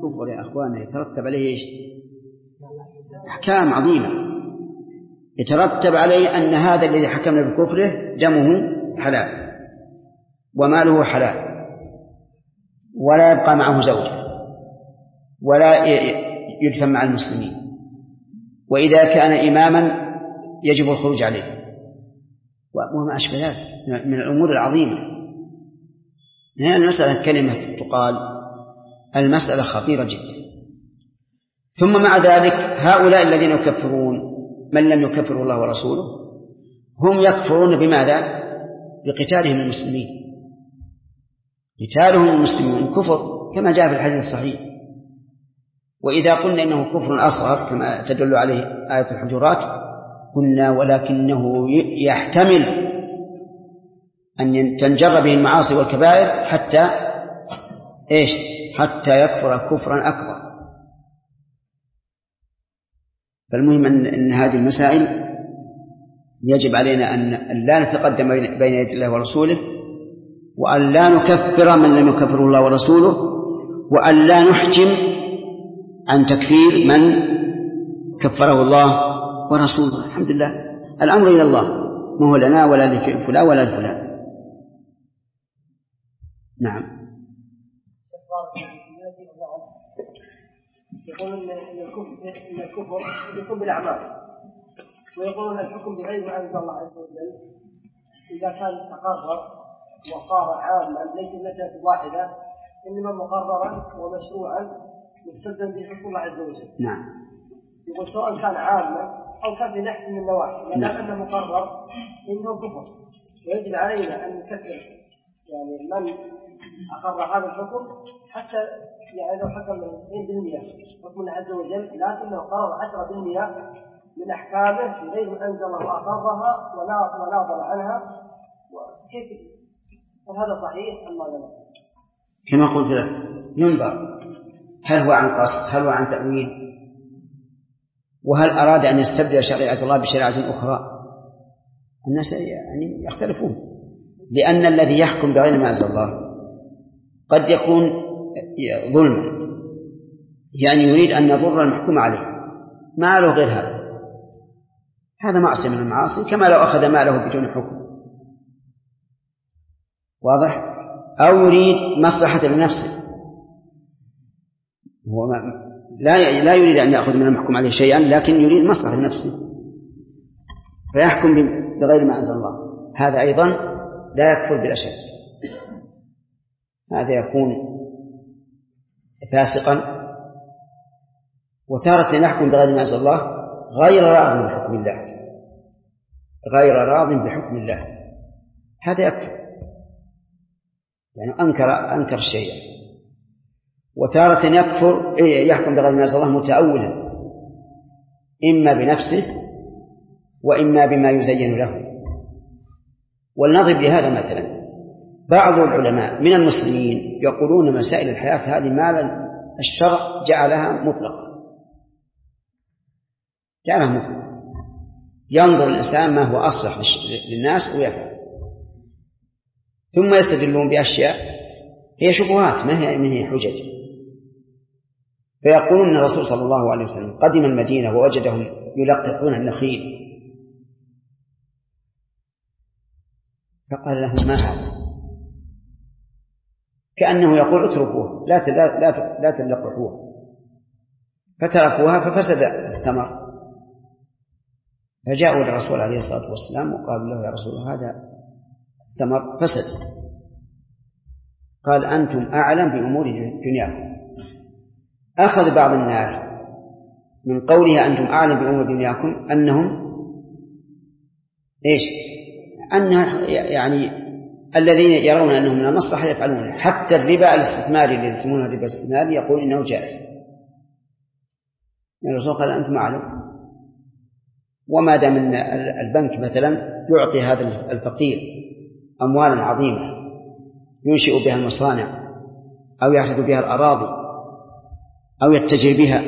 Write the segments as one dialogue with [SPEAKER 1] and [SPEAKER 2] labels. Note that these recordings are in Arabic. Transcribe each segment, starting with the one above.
[SPEAKER 1] الكفر يا أخوانا يترتب عليه إيش؟ أحكام عظيمة. يترتب عليه أن هذا الذي حكمنا بكفره دمه حلال وماله حلال ولا يبقى معه زوجة ولا يدفن مع المسلمين، وإذا كان إماما يجب الخروج عليه وما أشبه ذلك من الأمور العظيمة. هنا المسألة كلمة تقال، المسألة خطيرة جدا. ثم مع ذلك هؤلاء الذين يكفرون من لم يكفر الله ورسوله هم يكفرون بماذا؟ بقتالهم المسلمين. قتالهم المسلمين كفر كما جاء في الحديث الصحيح. وإذا قلنا إنه كفر أصغر كما تدل عليه آية الحجرات قلنا ولكنه يحتمل أن تنجر به المعاصي والكبائر حتى إيش؟ حتى يكفر كفرا أكبر. فالمهم أن هذه المسائل يجب علينا أن لا نتقدم بين يدي الله ورسوله، وأن لا نكفر من لم يكفره الله ورسوله، وأن لا نحجم عن تكفير من كفره الله ورسوله. الحمد لله الأمر إلى الله، ما هو لنا ولا لفلان ولا لفلان. نعم.
[SPEAKER 2] يقولون إن الكفر يكون بالأعمال، ويقولون الحكم بغير ما أنزل الله عز وجل إذا كان تقرر وصار عاما ليس مسألة واحدة إنما مقررا ومشروعا مستلزم بحكم الله عز وجل.
[SPEAKER 1] نعم.
[SPEAKER 2] يقول سواء كان عاما أو كان في نحو من النواحي، لأن أنه مقرر إنه كفر، ويجب علينا أن نكفر يعني من أقر هذا الحكم حتى يعني لو حكم 90% حكم الله عز وجل، لكنه قرر 10% من أحكامه بغير ما أنزله وأقرها وناظر عنها. وكيف هذا صحيح أم لا؟
[SPEAKER 1] كما قلت لك ينظر هل هو عن قصد، هل هو عن تأويل، وهل أراد أن يستبدل شريعة الله بشريعة أخرى. الناس يعني يختلفون، لأن الذي يحكم بغير ما أنزل الله قد يكون ظلما، يعني يريد أن يضر المحكوم عليه، ما له غير هذا معصية من المعاصي، كما لو أخذ ماله بدون حكم. واضح؟ أو يريد مصلحة لنفسه، هو لا يريد أن يأخذ من المحكوم عليه شيئا، لكن يريد مصلحة لنفسه فيحكم بغير ما أنزل الله. هذا أيضا لا يكفر بلا شك، هذا يكون فاسقا. وتارة يحكم بغير ما أنزل الله غير راض بحكم الله، غير راض بحكم الله، هذا يكفر، يعني أنكر الشيء. وتارة يحكم بغير ما أنزل الله متأولا، إما بنفسه وإما بما يزين له. ولنضرب لهذا مثلا، بعض العلماء من المسلمين يقولون مسائل الحياة هذه ما الشرع جعلها مطلقة، ينظر الإنسان ما هو أصلح للناس ويفعل، ثم يستدلون بأشياء هي شبهات ما هي حجج. فيقولون أن الرسول صلى الله عليه وسلم قدم المدينة ووجدهم يلقحون النخيل، فقال لهم ما هذا؟ كأنه يقول اتركوه لا تلقحوه، فتركوها ففسد الثمر. فجاءوا للرسول عليه الصلاة والسلام وقالوا له يا رسول الله هذا الثمر فسد. قال أنتم أعلم بأمور دنياكم. أخذ بعض الناس من قولها أنتم أعلم بأمور دنياكم أنهم إيش؟ أن يعني الذين يرون أنهم من المصلحة يفعلون. حتى الربا الاستثماري الذي يسمونه الربا الاستثماري يقول إنه جائز. يعني الرسول قال أنتم أعلم. وما دام أن البنك مثلا يعطي هذا الفقير أموالا عظيمة ينشئ بها المصانع أو يأخذ بها الأراضي أو يتجر بها،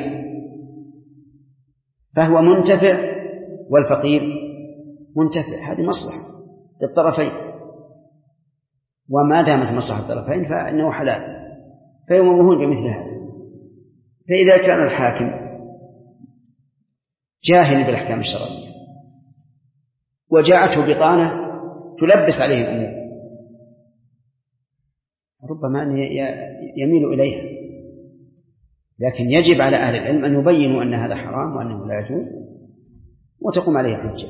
[SPEAKER 1] فهو منتفع والفقير منتفع، هذه مصلحة للطرفين. وما دامت مصلحة الطرفين فإنه حلال، فيمرون بمثل هذا. فإذا كان الحاكم جاهل بالأحكام الشرعية وجاءته بطانة تلبس عليه الأمور ربما أن يميل إليها، لكن يجب على أهل العلم أن يبينوا أن هذا حرام وأنه لا يجوز وتقوم عليه حجة.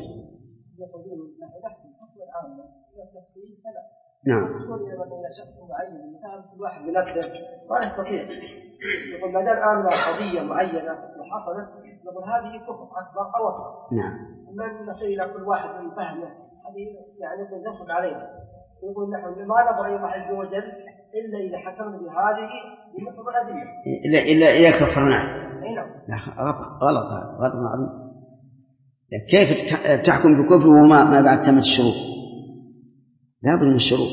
[SPEAKER 1] نعم.
[SPEAKER 2] إلى شخص معين كل واحد بنفسه ما يستطيع يقول ما دام آمن قضية معينة وحصلت نقول هذه كفر أكبر أو أصغر.
[SPEAKER 1] نعم.
[SPEAKER 2] من نصير إلى كل واحد من فهمه هذه يعني يقول نصب عليه يقول نحن ما نظر أيها الله عز وجل إلا إذا حكمنا بهذه بمقتضى الأدلة
[SPEAKER 1] إلا كفرنا.
[SPEAKER 2] نعم.
[SPEAKER 1] غلط عظيم. كيف تحكم بكفر وما بعد تمت الشروط؟ لا بد من الشروط.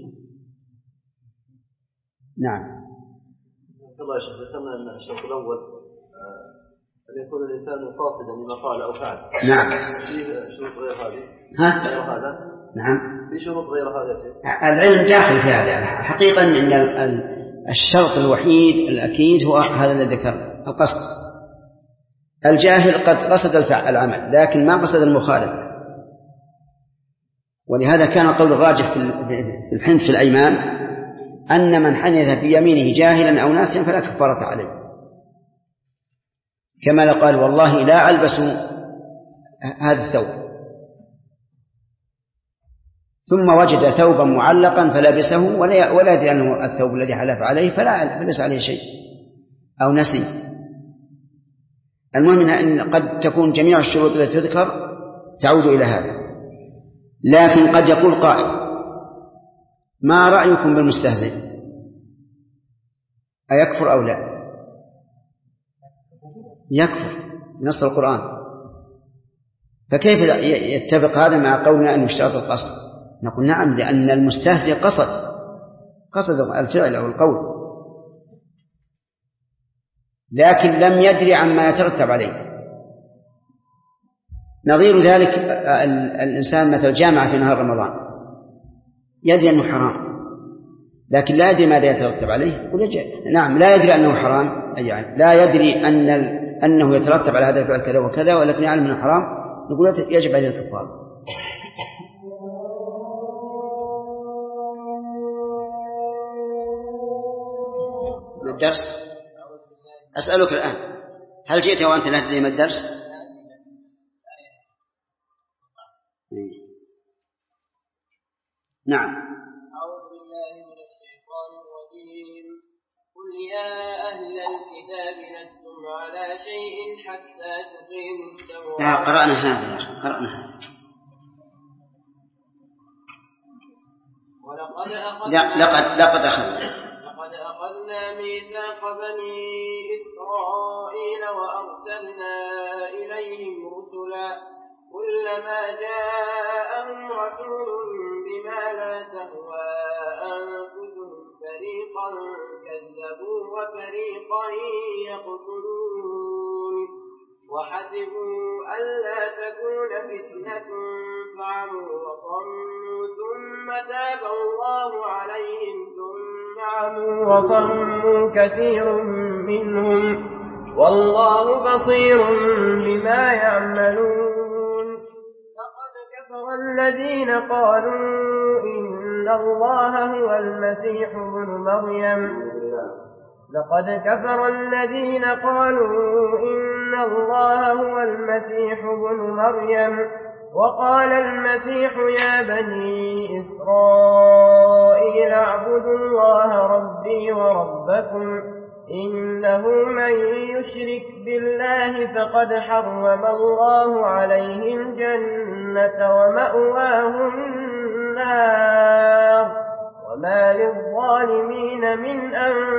[SPEAKER 1] نعم.
[SPEAKER 3] الله يشهد ذكرنا أن الشرط الأول أن يكون الإنسان فاصلا لما قال أو فعل.
[SPEAKER 1] نعم.
[SPEAKER 3] في شروط غير هذه؟
[SPEAKER 1] غير هذا؟ نعم.
[SPEAKER 3] في شروط غير هذا؟
[SPEAKER 1] العلم داخل في هذا. حقيقة أن الشرط الوحيد الأكيد هو هذا الذي ذكرنا القصد. الجاهل قد قصد العمل لكن ما قصد المخالفة، ولهذا كان قول الراجح في الحنث في الأيمان أن من حنث في يمينه جاهلا أو ناسيا فلا كفارة عليه، كما قال والله لا ألبس هذا الثوب ثم وجد ثوبا معلقا فلبسه ولا يدري أنه الثوب الذي حلف عليه فليس عليه شيء أو نسي. المهم أن قد تكون جميع الشروط التي تذكر تعود إلى هذا، لكن قد يقول قائل ما رأيكم بالمستهزئ أيكفر أو لا؟ يكفر بنص القرآن، فكيف يتفق هذا مع قولنا أن يشترط القصد؟ نقول نعم، لأن المستهزئ قصد الفعل أو القول لكن لم يدري عما يترتب عليه. نظير ذلك الإنسان مثل جامع في نهار رمضان يدري أنه حرام لكن لا يدري ماذا يترتب عليه. نعم لا يدري أنه حرام، يعني لا يدري أنه يترتب على هذا الفعل كذا وكذا ولكن يعلم أنه حرام، نقول يجب عليه الكفارة. الدرس أسألك الآن هل جئت وأنت لا تدري ما الدرس؟ نعم.
[SPEAKER 4] أعوذ بالله من الشيطان الرجيم. قل يا أهل الكتاب لستم على شيء حتى تقيموا التوراة.
[SPEAKER 1] لا قرأنا هذا يا أخي قرأنا هذا. لقد
[SPEAKER 4] أخذنا ميثاق بني إسرائيل وأرسلنا إليهم رسلا كلما جاءهم رسول بما لا تهوى أنفسهم فريقا كذبوا وفريقا يقتلون وحسبوا ألا تكون فتنة فعموا وصموا ثم تاب الله عليهم ثم عموا وصموا كثير منهم والله بصير بما يعملون. لقد كفر الذين قالوا إن الله هو المسيح ابن مريم لقد كفر الذين قالوا إن الله هو المسيح ابن مريم وقال المسيح يا بني إسرائيل اعبدوا الله ربي وربكم إنه من يشرك بالله فقد حرم الله عليه الجنة ومأواه النار وما للظالمين من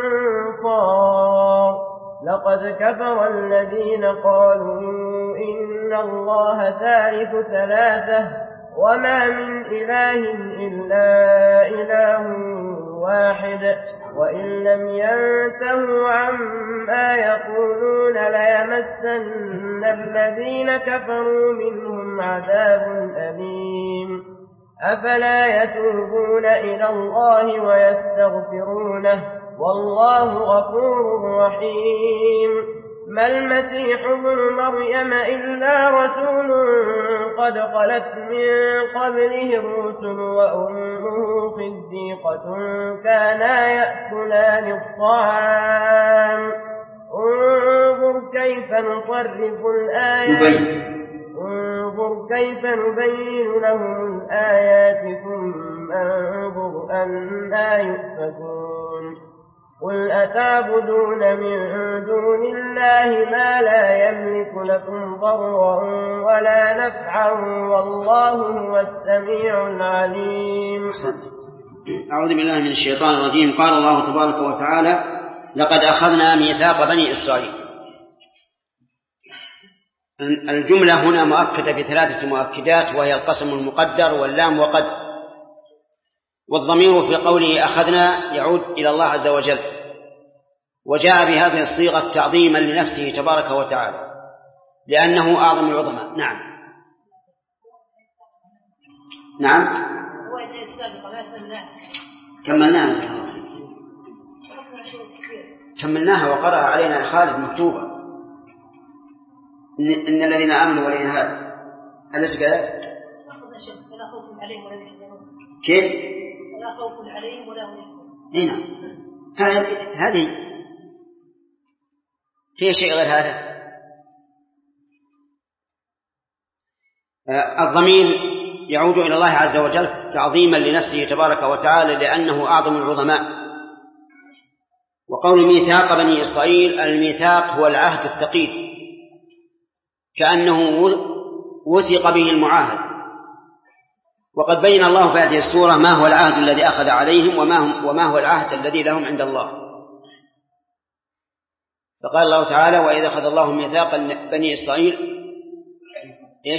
[SPEAKER 4] أنصار. لقد كفر الذين قالوا إن الله ثالث ثلاثة وما من إله إلا إله واحد وإن لم ينتهوا عما يقولون ليمسن الذين كفروا منهم عذاب أليم. أفلا يتوبون إلى الله ويستغفرونه والله غفور رحيم. ما المسيح ابن مريم إلا رسول قد خلت من قبله الرسل وأمه صديقة كانا يأكلان الطعام. انظر كيف نصرف الآيات انظر كيف نبين لهم الآيات ثم انظر أنى يؤفكون. قل أتعبدون من دون الله ما لا يملك لكم ضرا ولا نفعا والله هو السميع العليم.
[SPEAKER 1] أعوذ بالله من الشيطان الرجيم. قال الله تبارك وتعالى: لقد أخذنا ميثاق بني إسرائيل. الجملة هنا مؤكدة بثلاثة مؤكدات، وهي القسم المقدر واللام وقد. والضمير في قوله أخذنا يعود إلى الله عز وجل، وجاء بهذه الصيغة تعظيما لنفسه تبارك وتعالى لأنه أعظم العظماء. نعم كملناها وقرأ علينا خالد مكتوبة: إن الذين آمنوا والذين هادوا. أليس كذلك؟
[SPEAKER 5] ولا خوف عليهم ولا يحزنون.
[SPEAKER 1] كيف؟
[SPEAKER 5] ولا خوف عليهم ولا هم يحزنون.
[SPEAKER 1] هنا هذه في شيء غير هذا. الضمير يعود إلى الله عز وجل تعظيما لنفسه تبارك وتعالى لأنه أعظم العظماء. وقول ميثاق بني إسرائيل، الميثاق هو العهد الثقيل، كأنه وثق به المعاهد. وقد بين الله في هذه السورة ما هو العهد الذي أخذ عليهم وما هو العهد الذي لهم عند الله. فقال الله تعالى: وإذا أخذ الله ميثاق بني إسرائيل إيش؟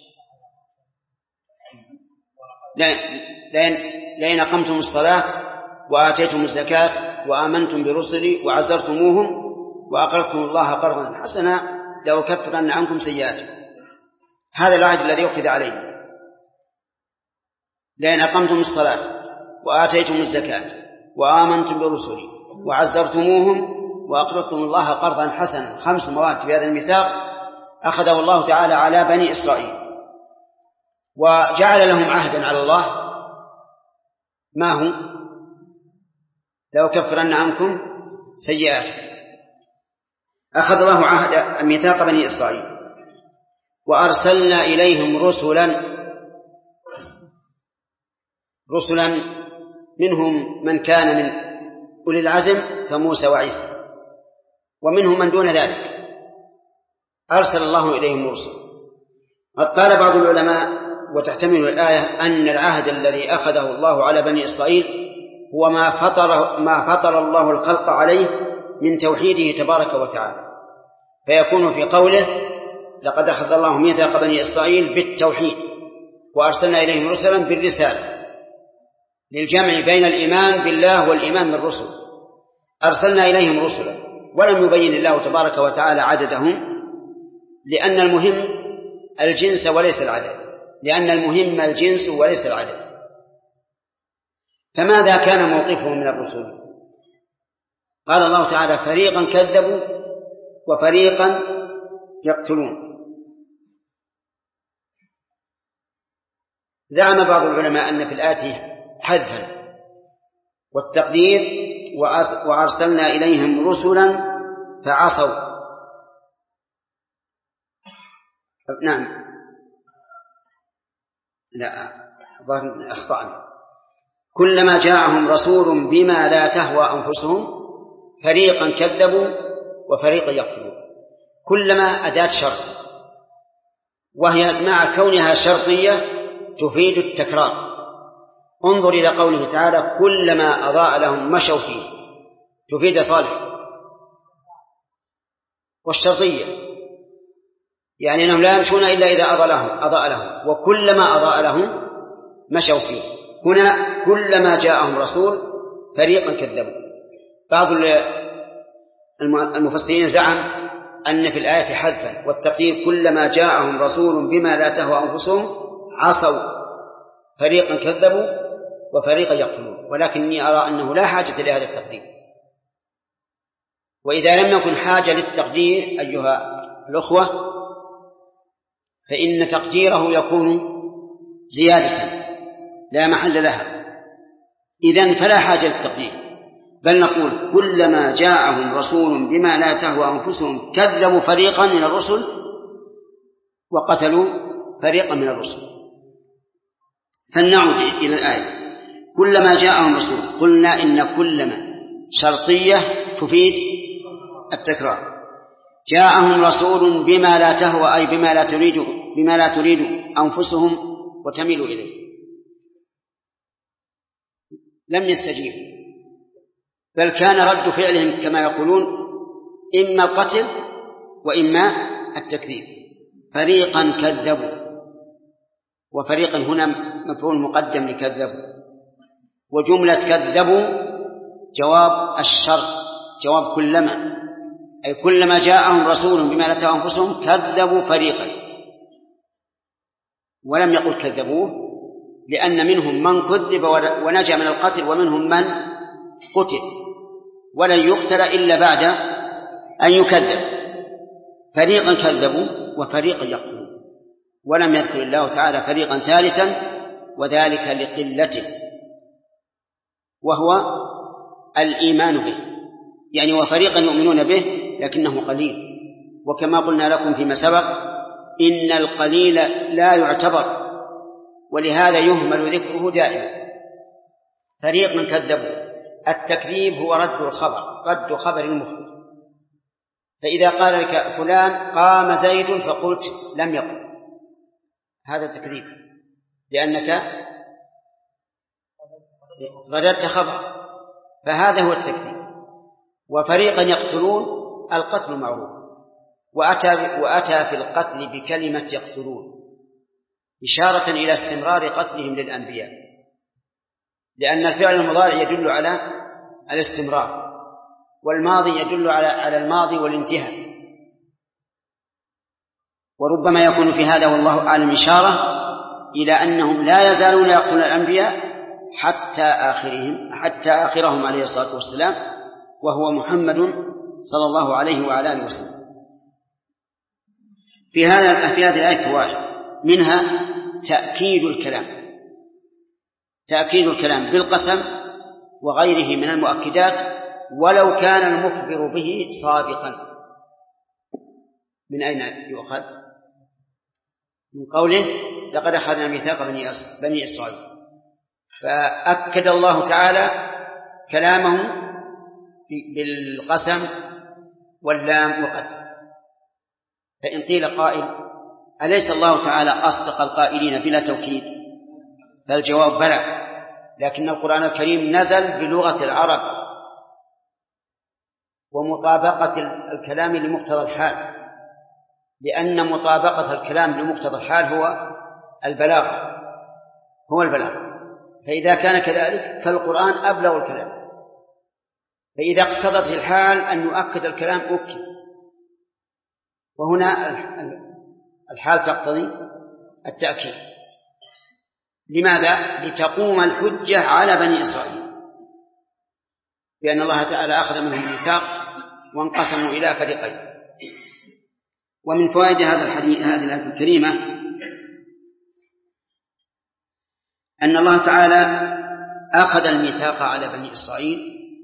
[SPEAKER 1] لئن أقمتم الصلاة وآتيتم الزكاة وآمنتم برسلي وعزرتموهم وأقرضتم الله قرضا حسنا لأكفرن عنكم سيئاتكم. هذا العهد الذي أخذ عليه. لئن أقمتم الصلاة وآتيتم الزكاة وآمنتم برسلي وعزرتموهم وأقرضتم الله قرضا حسنا. 5 مواد في هذا الميثاق أخذه الله تعالى على بني إسرائيل، وجعل لهم عهدا على الله. ما هو؟ لأكفرن عنكم سيئاتكم. أخذ الله عهد ميثاق بني إسرائيل وأرسلنا إليهم رسلا منهم من كان من أولي العزم كموسى وعيسى، ومنهم من دون ذلك أرسل الله إليهم رسلا. قد قال بعض العلماء وتحتمل الآية أن العهد الذي أخذه الله على بني إسرائيل هو ما فطر الله الخلق عليه من توحيده تبارك وتعالى، فيكون في قوله: لقد أخذ الله ميثاق بني إسرائيل بالتوحيد وأرسلنا إليهم رسلا بالرسالة، للجمع بين الإيمان بالله والإيمان بالرسل. أرسلنا إليهم رسلا، ولم يبين الله تبارك وتعالى عددهم، لأن المهم الجنس وليس العدد، لأن المهم الجنس وليس العدد. فماذا كان موقفهم من الرسل؟ قال الله تعالى: فريقا كذبوا وفريقا يقتلون. زعم بعض العلماء أن في الآية حذفا، والتقدير: وأرسلنا إليهم رسلا فعصوا. نعم، لا، أخطأنا. كلما جاءهم رسول بما لا تهوى أنفسهم فريقا كذبوا وفريقا يقتلون. كلما أداة شرط، وهي مع كونها شرطية تفيد التكرار. انظر إلى قوله تعالى: كلما أضاء لهم مشوا فيه، تفيد صالح. والشرطية يعني أنهم لا يمشون إلا إذا أضاء لهم، وكلما أضاء لهم مشوا فيه. هنا كلما جاءهم رسول فريقا كذبوا. بعض المفسرين زعم أن في الآية حذفا، والتقدير: كلما جاءهم رسول بما لا تهوى أنفسهم عصوا، فريقا كذبوا وفريقا يقتلون. ولكني أرى أنه لا حاجة لهذا التقدير، وإذا لم يكن حاجة للتقدير أيها الأخوة فإن تقديره يكون زيادة لا محل لها، إذن فلا حاجة للتقدير، بل نقول كلما جاءهم رسول بما لا تهوى أنفسهم كذبوا فريقا من الرسل وقتلوا فريقا من الرسل. فلنعود إلى الآية. كلما جاءهم رسول، قلنا إن كلما شرطية تفيد التكرار. جاءهم رسول بما لا تهوى أي بما لا تريد أنفسهم وتميل إليه، لم يستجيبوا، بل كان رد فعلهم كما يقولون إما القتل وإما التكذيب. فريقا كذبوا، وفريقا هنا مفعول مقدم لكذبوا، وجملة كذبوا جواب الشرط، جواب كلما، أي كلما جاءهم رسول بما لا تهوى أنفسهم كذبوا فريقا، ولم يقل كذبوه، لأن منهم من كذب ونجا من القتل ومنهم من قتل ولن يقتل إلا بعد أن يكذب. فريقا كذبوا وفريقا يقتلون، ولم يذكر الله تعالى فريقا ثالثا، وذلك لقلته، وهو الإيمان به، يعني وفريقا يؤمنون به لكنه قليل. وكما قلنا لكم فيما سبق إن القليل لا يعتبر، ولهذا يهمل ذكره دائما. فريقا كذبوا، التكذيب هو رد الخبر، رد خبر المخبر. فإذا قال لك فلان قام زيد فقلت لم يقم، هذا تكذيب، لأنك رددت خبر، فهذا هو التكذيب. وفريقا يقتلون، القتل معروف، وأتى في القتل بكلمة يقتلون إشارة إلى استمرار قتلهم للأنبياء، لأن الفعل المضارع يدل على الاستمرار، والماضي يدل على الماضي والانتهاء. وربما يكون في هذا والله أعلم إشارة إلى أنهم لا يزالون يقتلون الأنبياء حتى آخرهم عليه الصلاة والسلام، وهو محمد صلى الله عليه وعلى آله وسلم. في هذه الآية فوائد، منها تأكيد الكلام بالقسم وغيره من المؤكدات ولو كان المخبر به صادقا. من أين يؤخذ؟ من قوله لقد أخذنا ميثاق بني إسرائيل، فأكد الله تعالى كلامه بالقسم واللام وقد. فإن قيل قائل أليس الله تعالى أصدق القائلين بلا توكيد؟ فالجواب بلى، لكن القرآن الكريم نزل بلغة العرب ومطابقة الكلام لمقتضى الحال، لأن مطابقة الكلام لمقتضى الحال هو البلاغ. فإذا كان كذلك فالقرآن أبلغ الكلام، فإذا اقتضت الحال أن يؤكد الكلام أكد، وهنا الحال تقتضي التأكيد. لماذا؟ لتقوم الحجة على بني إسرائيل، لأن الله تعالى أخذ منهم الميثاق وانقسموا إلى فريقين. ومن فوائد هذه الآية الكريمة أن الله تعالى أخذ الميثاق على بني إسرائيل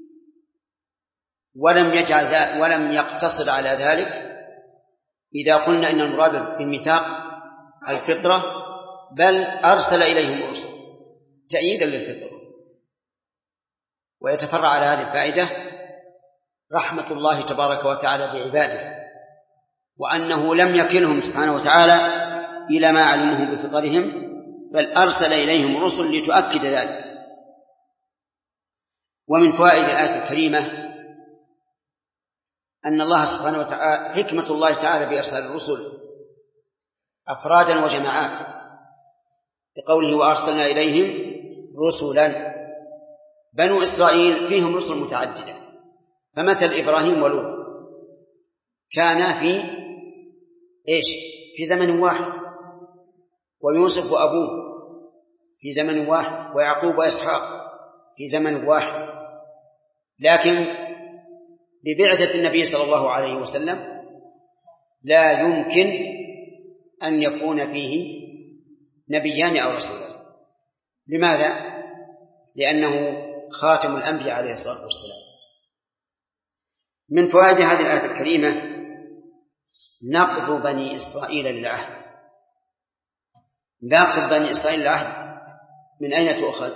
[SPEAKER 1] ولم يقتصر على ذلك إذا قلنا إن المراد بالميثاق الفطرة، بل أرسل إليهم الرسل تأييدا للفطرة. ويتفرع على هذه الفائدة رحمة الله تبارك وتعالى بعباده، وأنه لم يكلهم سبحانه وتعالى إلى ما علموه بفطرهم، بل أرسل إليهم الرسل لتؤكد ذلك. ومن فوائد الآية الكريمة أن الله سبحانه وتعالى حكمة الله تعالى بإرسال الرسل أفرادا وجماعات، لقوله وأرسلنا إليهم رسلا. بنو إسرائيل فيهم رسل متعددة، فمثل إبراهيم ولوط كانا في زمن واحد، ويوسف وأبوه في زمن واحد، ويعقوب وإسحاق في زمن واحد. لكن ببعثة النبي صلى الله عليه وسلم لا يمكن أن يكون فيه نبيان أو رسولان. لماذا؟ لأنه خاتم الأنبياء عليه الصلاة والسلام. من فوائد هذه الآية الكريمة نقض بني إسرائيل للعهد. نقض بني إسرائيل للعهد من أين تؤخذ؟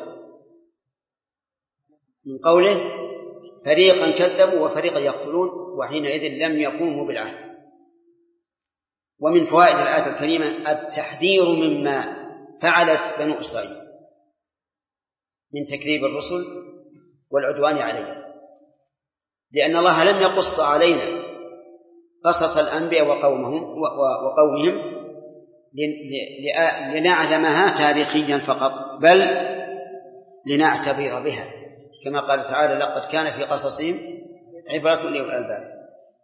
[SPEAKER 1] من قوله فريقا كذبوا وفريقا يقتلون وحينئذ لم يقوموا بالعهد. ومن فوائد الآية الكريمة التحذير مما فعلت بنو إسرائيل من تكذيب الرسل والعدوان عليهم، لأن الله لم يقص علينا قصص الأنبياء وقومهم لنعلمها تاريخيا فقط، بل لنعتبر بها، كما قال تعالى لقد كان في قصصهم عبرة لأولي الألباب.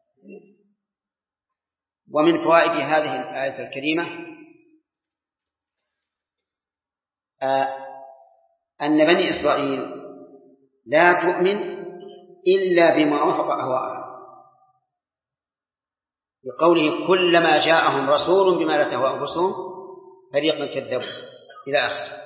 [SPEAKER 1] ومن فوائد هذه الآية الكريمة أن بني إسرائيل لا تؤمن إلا بما وافق أهواءها، بقوله كلما جاءهم رسول بما لا تهوى أنفسهم فريقا كذبوا إلى آخره.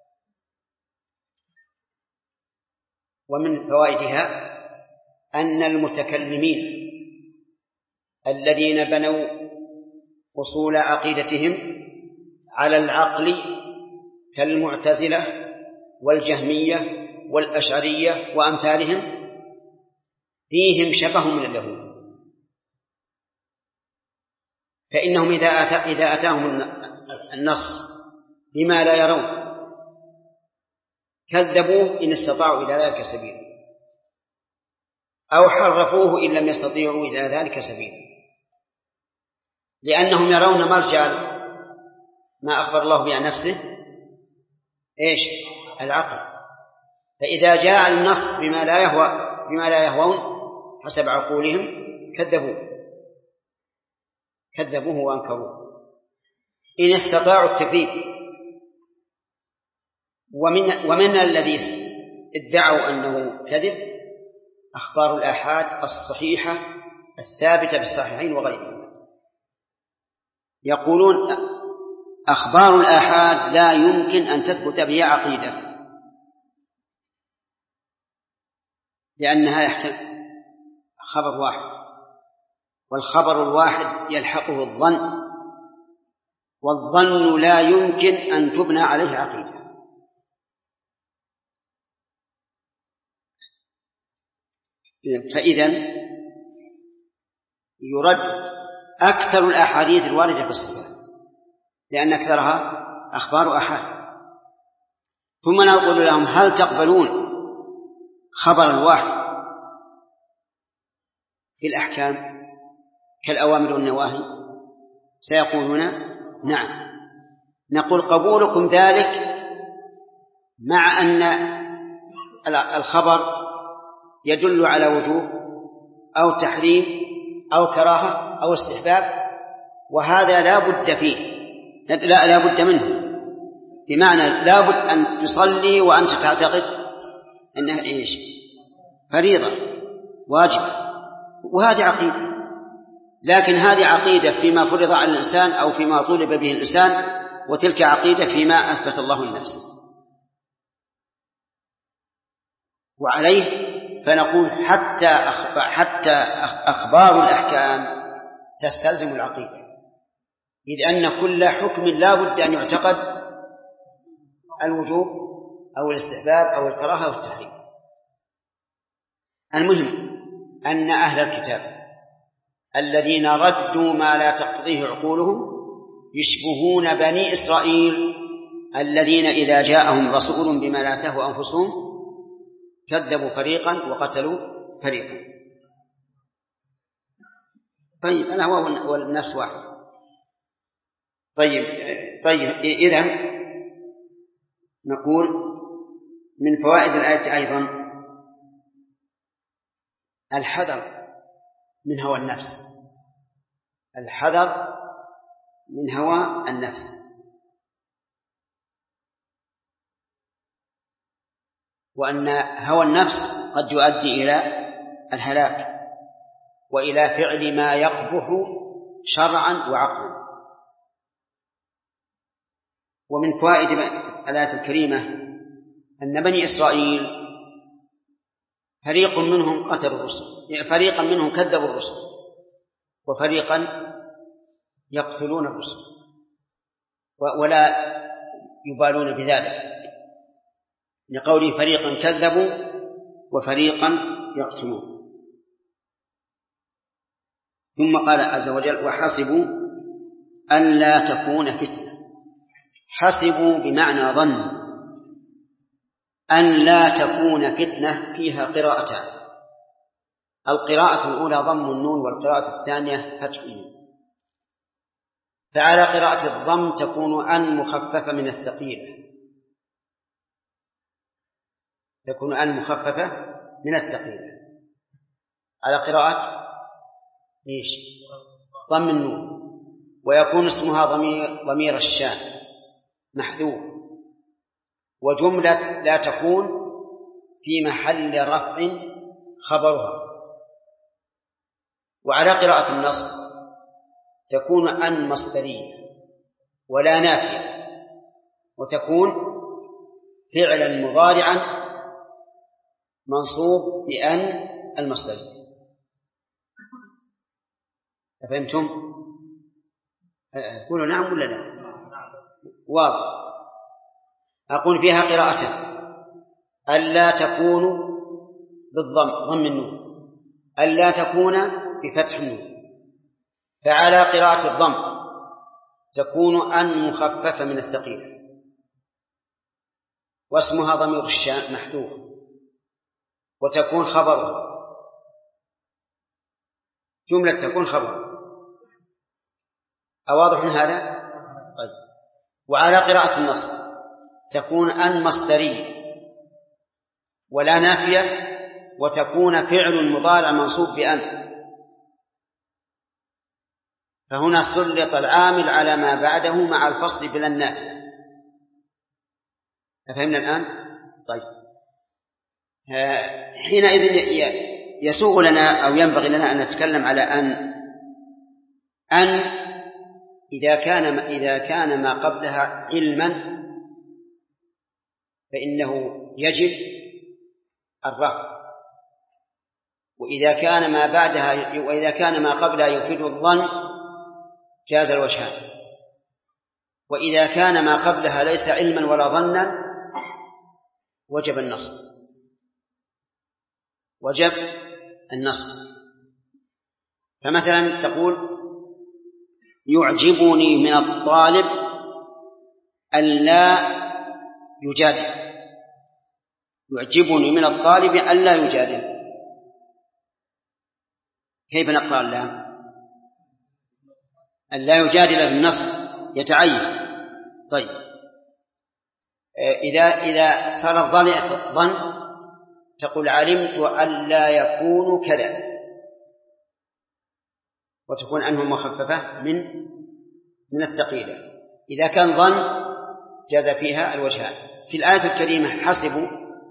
[SPEAKER 1] ومن فوائدها أن المتكلمين الذين بنوا أصول عقيدتهم على العقل كالمعتزلة والجهمية والأشعرية وأمثالهم فيهم شبه من اليهود، فإنهم إذا أتاهم النص بما لا يرون كذبوه إن استطاعوا إلى ذلك سبيلا، أو حرفوه إن لم يستطيعوا إلى ذلك سبيلا، لأنهم يرون مرجع ما أخبر الله به عن نفسه إيش؟ العقل. فإذا جاء النص بما لا يهوون حسب عقولهم كذبوه وأنكروه إن استطاعوا التكذيب. ومن الذي ادعوا أنه كذب أخبار الآحاد الصحيحة الثابتة بالصحيحين وغيرهم. يقولون أخبار الآحاد لا يمكن أن تثبت بها عقيدة، لأنها يحتمل خبر واحد، والخبر الواحد يلحقه الظن، والظن لا يمكن أن تبنى عليه عقيدة. فإذا يرد أكثر الأحاديث الواردة في الصفات، لأن أكثرها أخبار أحاد. ثم نقول لهم هل تقبلون خبر الواحد في الأحكام كالأوامر والنواهي؟ سيقولون نعم. نقول قبولكم ذلك مع أن الخبر يدل على وجوب أو تحريم أو كراهة أو استحباب، وهذا لا بد فيه، لا بد منه، بمعنى لا بد أن تصلي وأنت تعتقد أنها إيش؟ فريضة واجب، وهذه عقيدة. لكن هذه عقيدة فيما فرض على الإنسان أو فيما طلب به الإنسان، وتلك عقيدة فيما أثبت الله لنفسه. وعليه فنقول حتى أخبار الأحكام تستلزم العقيدة، إذ أن كل حكم لا بد أن يعتقد الوجوب أو الاستحباب أو الكراهة أو التحريم. المهم أن أهل الكتاب الذين ردوا ما لا تقتضيه عقولهم يشبهون بني إسرائيل الذين إذا جاءهم رسول بما لا تهوى أنفسهم كذبوا فريقا وقتلوا فريقا. طيب الهوى والنفس واحد. طيب إذن نقول من فوائد الآية أيضا الحذر من هوى النفس، الحذر من هوى النفس. وأن هوى النفس قد يؤدي إلى الهلاك وإلى فعل ما يقبح شرعا وعقلا. ومن فوائد الآية الكريمة أن بني إسرائيل فريق منهم قتلوا الرسل، فريقا منهم كذبوا الرسل، وفريقا يقتلون الرسل ولا يبالون بذلك، لقوله فريقا كذبوا وفريقا يقتلون. ثم قال عز وجل وحسبوا ألا تكون فتنة. حسبوا بمعنى ظن أن لا تكون فتنة. فيها قراءتان، القراءة الأولى ضم النون، والقراءة الثانية فتح النون. فعلى قراءة الضم تكون أن مخففة من الثقيلة، تكون أن مخففة من الثقيلة. على قراءة إيش؟ ضم النون، ويكون اسمها ضمير الشان محذوف، وجملة لا تكون في محل رفع خبرها. وعلى قراءة النصب تكون أن مصدرية ولا نافية، وتكون فعلا مضارعا منصوب بأن المصدرية. أفهمتم؟ قولوا نعم ولا لا؟ واضح. أقول فيها قراءة ألا تكون ضم النون، ألا تكون بفتح النون. فعلى قراءة الضم تكون أن مخففة من الثقيلة، واسمها ضمير الشان محذوف، وتكون خبرها، جملة تكون خبرها. أواضح من هذا؟ طيب. وعلى قراءة النصب تكون أن مصدرية ولا نافية، وتكون فعل مضارع منصوب بأن. فهنا سلط العامل على ما بعده مع الفصل بلا النافية. أفهمنا الآن؟ طيب. حينئذ يسوغ لنا أو ينبغي لنا أن نتكلم على أن إذا كان ما قبلها علما فإنه يجب الرفع، وإذا كان ما قبلها يفيد الظن جاز الوجهان، وإذا كان ما قبلها ليس علما ولا ظنا وجب النصب. فمثلا تقول يعجبني من الطالب ألا يجادل، يعجبني من الطالب ألا يجادل. كيف نقرأ اللام؟ ألا يجادل بالنصب يتعين. طيب، إذا صار الظن تقول علمت ألا يكون كذا، وتكون أنه مخففة من الثقيلة. إذا كان ظن جاز فيها الوجهان. في الآية الكريمة حسبوا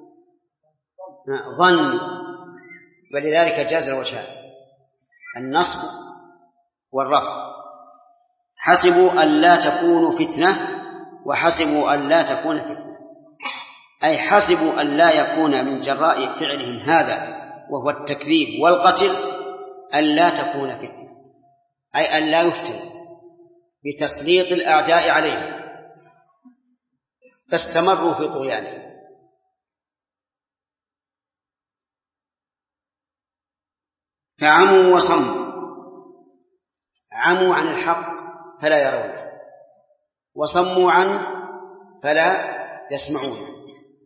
[SPEAKER 1] ظن، ولذلك جاز الوجهان النصب والرفع. حسبوا ألا تكون فتنة، وحسبوا ألا تكون فتنة، أي حسبوا ألا يكون من جراء فعلهم هذا وهو التكذيب والقتل ألا تكون فتنة، أي ألا يفتن بتسليط الأعداء عليهم، فاستمروا في طغيانهم. فعموا وصموا، عموا عن الحق فلا يرونه، وصموا عنه فلا يسمعونه.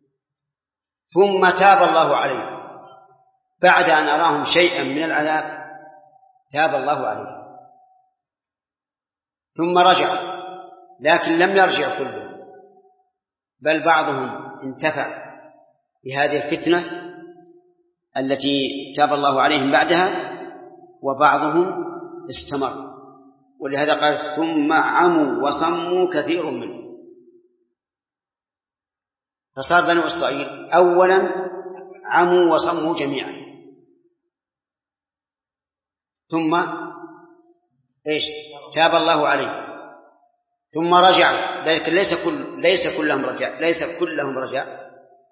[SPEAKER 1] ثم تاب الله عليهم بعد أن أراهم شيئا من العذاب، تاب الله عليهم ثم رجع، لكن لم يرجع كلهم، بل بعضهم انتفع بهذه الفتنة التي تاب الله عليهم بعدها، وبعضهم استمر. ولهذا قال ثم عموا وصموا كثير منهم. فصار بنو إسرائيل أولا عموا وصموا جميعا، ثم إيش تاب الله عليه ثم رجع، ذلك ليس كلهم رجع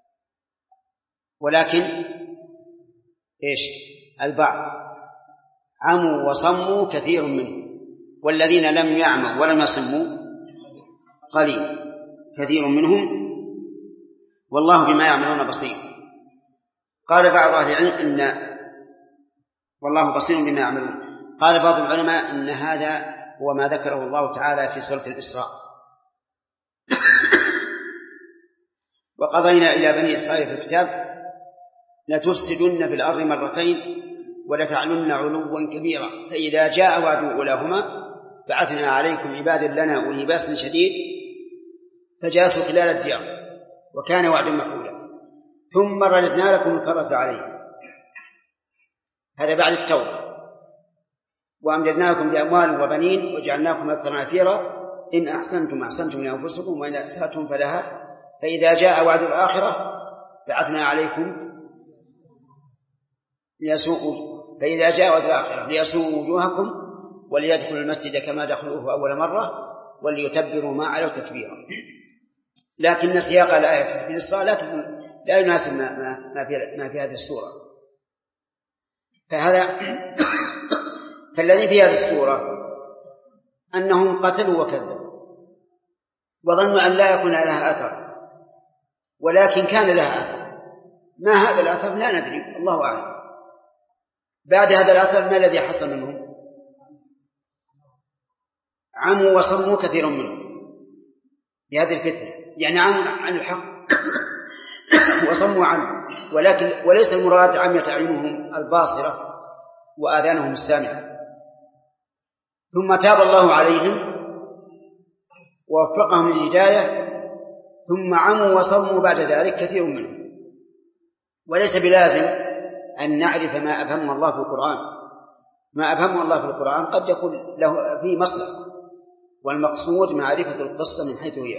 [SPEAKER 1] ولكن إيش البعض عموا وصموا كثير منهم، والذين لم يعموا ولم يصموا قليل كثير منهم، والله بما يعملون بصير. قال بعض أهل العلم إن والله بصير بما يعملون. قال بعض العلماء إن هذا هو ما ذكره الله تعالى في سورة الإسراء وقضينا إلى بني إسرائيل في الكتاب لتفسدن في الأرض مرتين ولتعلن علوا كبيرا فإذا جاء وعد أولاهما بعثنا عليكم عبادا لنا أولي بأس شديد فجاسوا خلال الديار وكان وعدا مفعولا ثم رددنا لكم الكرة عليهم. هذا بعد التوبة. وأمددناكم بأموال وبنين وجعلناكم أكثر نفيرا إن أحسنتم لأنفسكم وإن أسأتم فلها فإذا جاء وعد الآخرة بعثنا عليكم ليسوءوا وجوهكم وليدخلوا المسجد كما دخلوه أول مرة وليتبروا ما علوا تتبيرا. لكن سياق الآية في الإسراء لا يناسب ما في هذه السورة. فالذي في هذه السورة أنهم قتلوا وكذبوا وظنوا أن لا يكون لها أثر، ولكن كان لها أثر. ما هذا الأثر لا ندري، الله أعلم. بعد هذا الأثر ما الذي حصل منهم؟ عموا وصموا كثير منهم بهذه الفتنة، يعني عموا عن الحق وصموا عنه، وليس المراد عمية أعينهم الباصرة وآذانهم السامعة. ثم تاب الله عليهم ووفقهم للهداية ثم عموا وصموا بعد ذلك كثير منهم. وليس بلازم أن نعرف ما أفهم الله في القرآن. ما أفهم الله في القرآن قد يكون له فيه مصلحة، والمقصود معرفة القصة من حيث هي.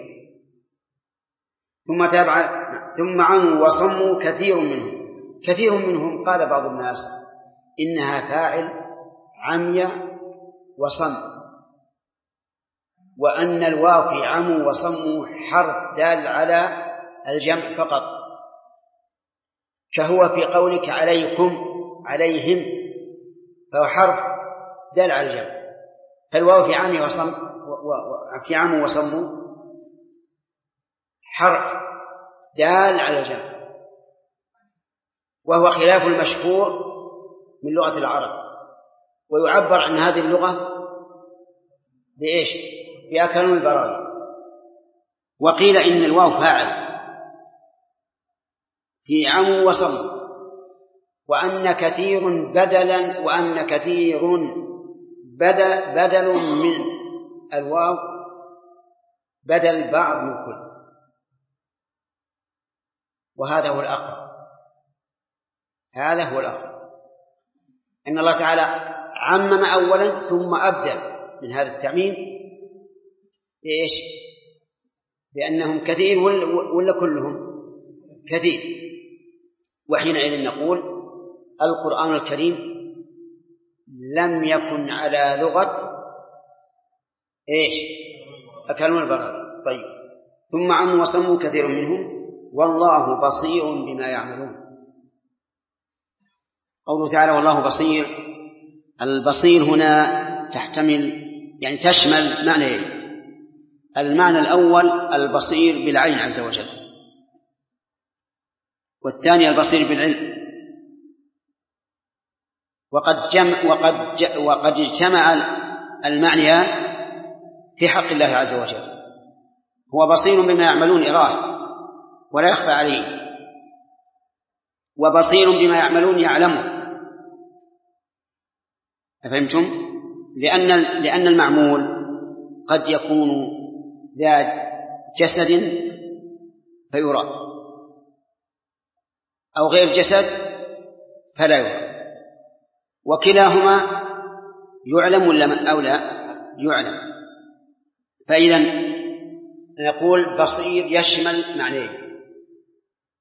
[SPEAKER 1] ثم عموا وصموا كثير منهم قال بعض الناس إنها فاعل عمي وصم، وأن الواو في عموا وصموا حرف دال على الجمع فقط، فهو في قولك عليهم فهو حرف دال على الجمع، فالواو في عموا وصموا حرف دال على الجمع، وهو خلاف المشهور من لغة العرب. ويعبر عن هذه اللغة بإيش؟ بأكلوا البراء. وقيل إن الواو فاعل في عموا وصموا، وأن كثير بدل من الواو بدل بعض من كل، وهذا هو الأقرب. إن الله تعالى عمم أولا ثم أبدل من هذا التعميم بإيش؟ بأنهم كثير ولا كلهم كثير. وحينئذ نقول القرآن الكريم لم يكن على لغة إيش؟ أكلوا البراء. طيب، ثم عموا وصموا كثير منهم والله بصير بما يعملون. قوله تعالى والله بصير، البصير هنا تشمل معنيين. المعنى الأول البصير بالعين عز وجل، والثاني البصير بالعلم. وقد اجتمع المعنيان في حق الله عز وجل. هو بصير بما يعملون إراه ولا يخفى عليه، وبصير بما يعملون يعلمه. أفهمتم؟ لأن المعمول قد يكون ذات جسد فيرى، أو غير جسد فلا يرى، وكلاهما يعلم ولا أو لا يعلم. فإذا نقول بصير يشمل معنيين: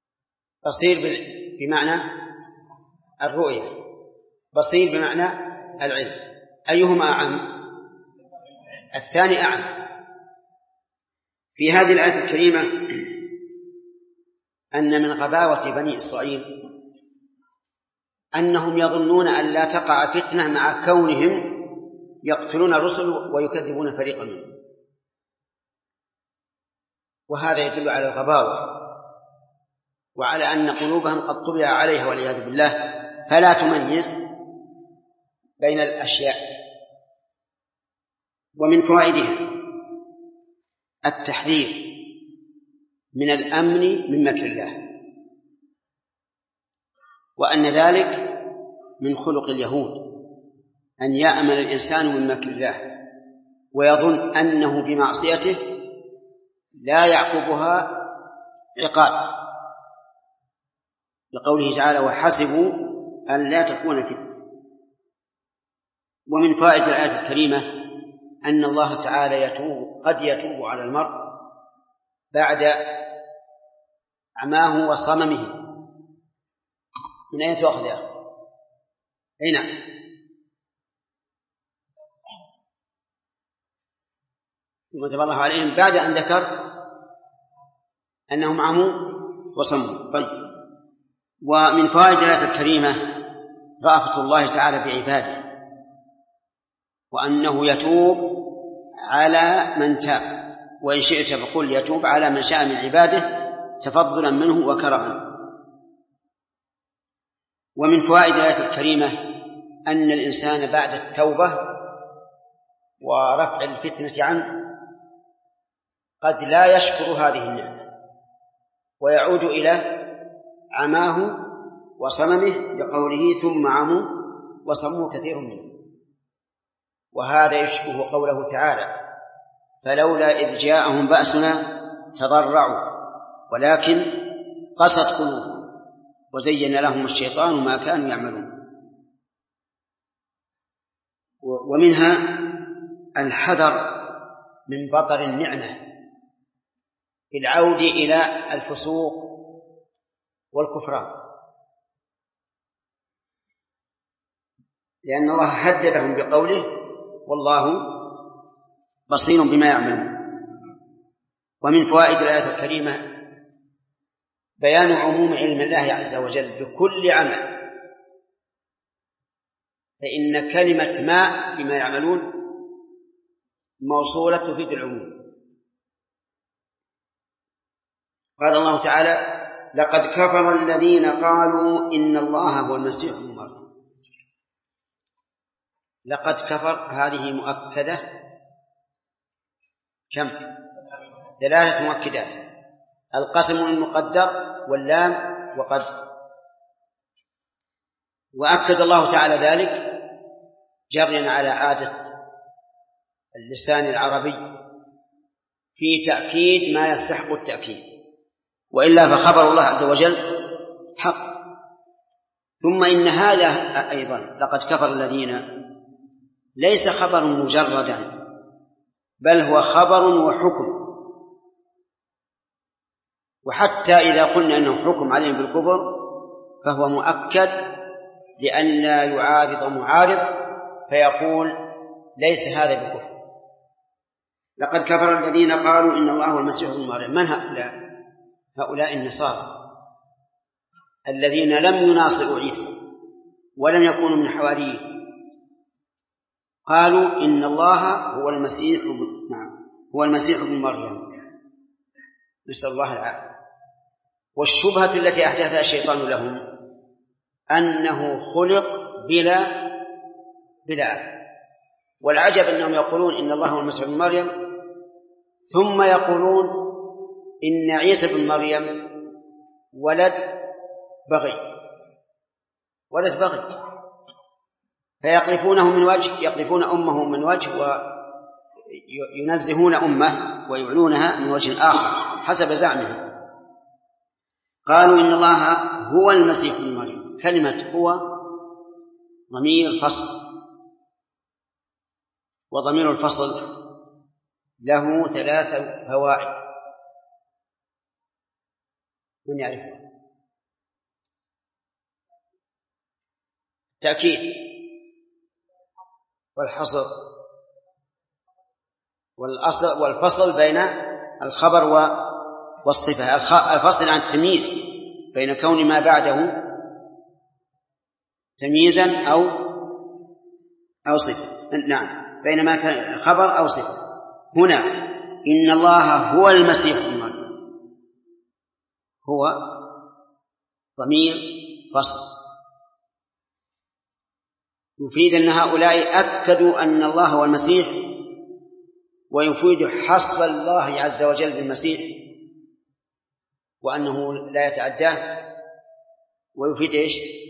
[SPEAKER 1] بصير بمعنى الرؤية، بصير بمعنى العلم. أيهما أعم؟ الثاني أعم. في هذه الآية الكريمة أن من غباوة بني إسرائيل أنهم يظنون أن لا تقع فتنة مع كونهم يقتلون الرسل ويكذبون فريقا منهم، وهذا يدل على الغباوة وعلى أن قلوبهم قد طبع عليها والعياذ بالله، فلا تميز بين الأشياء. ومن فوائدها التحذير من الأمن من مكر الله، وأن ذلك من خلق اليهود أن يأمن الإنسان من مكر الله ويظن أنه بمعصيته لا يعقبها عقاب، لقوله تعالى وحسبوا أن لا تكون فتنة. ومن فائدة الآية الكريمة أن الله تعالى قد يتوب على المرء بعد عماه وصممه. من أين تأخذ يا أخي؟ أي نعم، ثم تاب الله عليهم بعد أن ذكر أنهم عموا وصموا. طيب، ومن فوائد الآية الكريمة رأفة الله تعالى بعباده، وأنه يتوب على من تاب، وإن شئت فقل يتوب على من شاء من عباده تفضلا منه وكرما. ومن فوائد الآية الكريمة أن الإنسان بعد التوبة ورفع الفتنة عنه قد لا يشكر هذه النعمة ويعود إلى عماه وصممه بقوله ثم عموا وصموا كثير منهم. وهذا يشبه قوله تعالى فلولا إذ جاءهم بأسنا تضرعوا ولكن قست قلوبهم وزين لهم الشيطان ما كانوا يعملون. ومنها الحذر من بطر النعمة بالعود إلى الفسوق والكفران، لأن الله هددهم بقوله والله بصير بما يعملون. ومن فوائد الآية الكريمة بيان عموم علم الله عز وجل بكل عمل، فإن كلمة ما بما يعملون موصولة تفيد العموم. قال الله تعالى لقد كفر الذين قالوا إن الله هو المسيح ابن مريم. لقد كفر هذه مؤكدة كم؟ 3 مؤكدات: القسم المقدر واللام وقد. وأكد الله تعالى ذلك جريا على عادة اللسان العربي في تأكيد ما يستحق التأكيد، وإلا فخبر الله عز وجل حق. ثم إن هذا أيضا لقد كفر الذين ليس خبر مجردا، بل هو خبر وحكم. وحتى إذا قلنا أنه حكم عليهم بالكفر فهو مؤكد لأن لا يعارض معارض فيقول ليس هذا بكفر. لقد كفر الذين قالوا إن الله هو المسيح ابن مريم. من هؤلاء؟ هؤلاء النصارى الذين لم يناصروا عيسى ولم يكونوا من حواريه، قالوا إن الله هو المسيح ابن مريم، نسأل الله العافية. والشبهة التي أحدثها الشيطان لهم أنه خلق بلا أب. والعجب أنهم يقولون إن الله هو المسيح ابن مريم ثم يقولون إن عيسى بن مريم ولد بغي، فيقذفونه من وجه، يقذفون أمه من وجه وينزهون أمه ويعلونها من وجه آخر حسب زعمهم. قالوا إن الله هو المسيح ابن مريم. كلمة هو ضمير فصل، وضمير الفصل له 3 فوائد من يعرفها. تأكيد، والحصر والفصل بين الخبر والصفة. الفصل عن التمييز بين كون ما بعده تمييزا أو صفة. نعم، بين ما كان خبر أو صفة. هنا إن الله هو المسيح ابن مريم، هو ضمير فصل يفيد أن هؤلاء أكدوا أن الله هو المسيح، ويفيد حصر الله عز وجل بالمسيح وأنه لا يتعداه، ويفيد إيش؟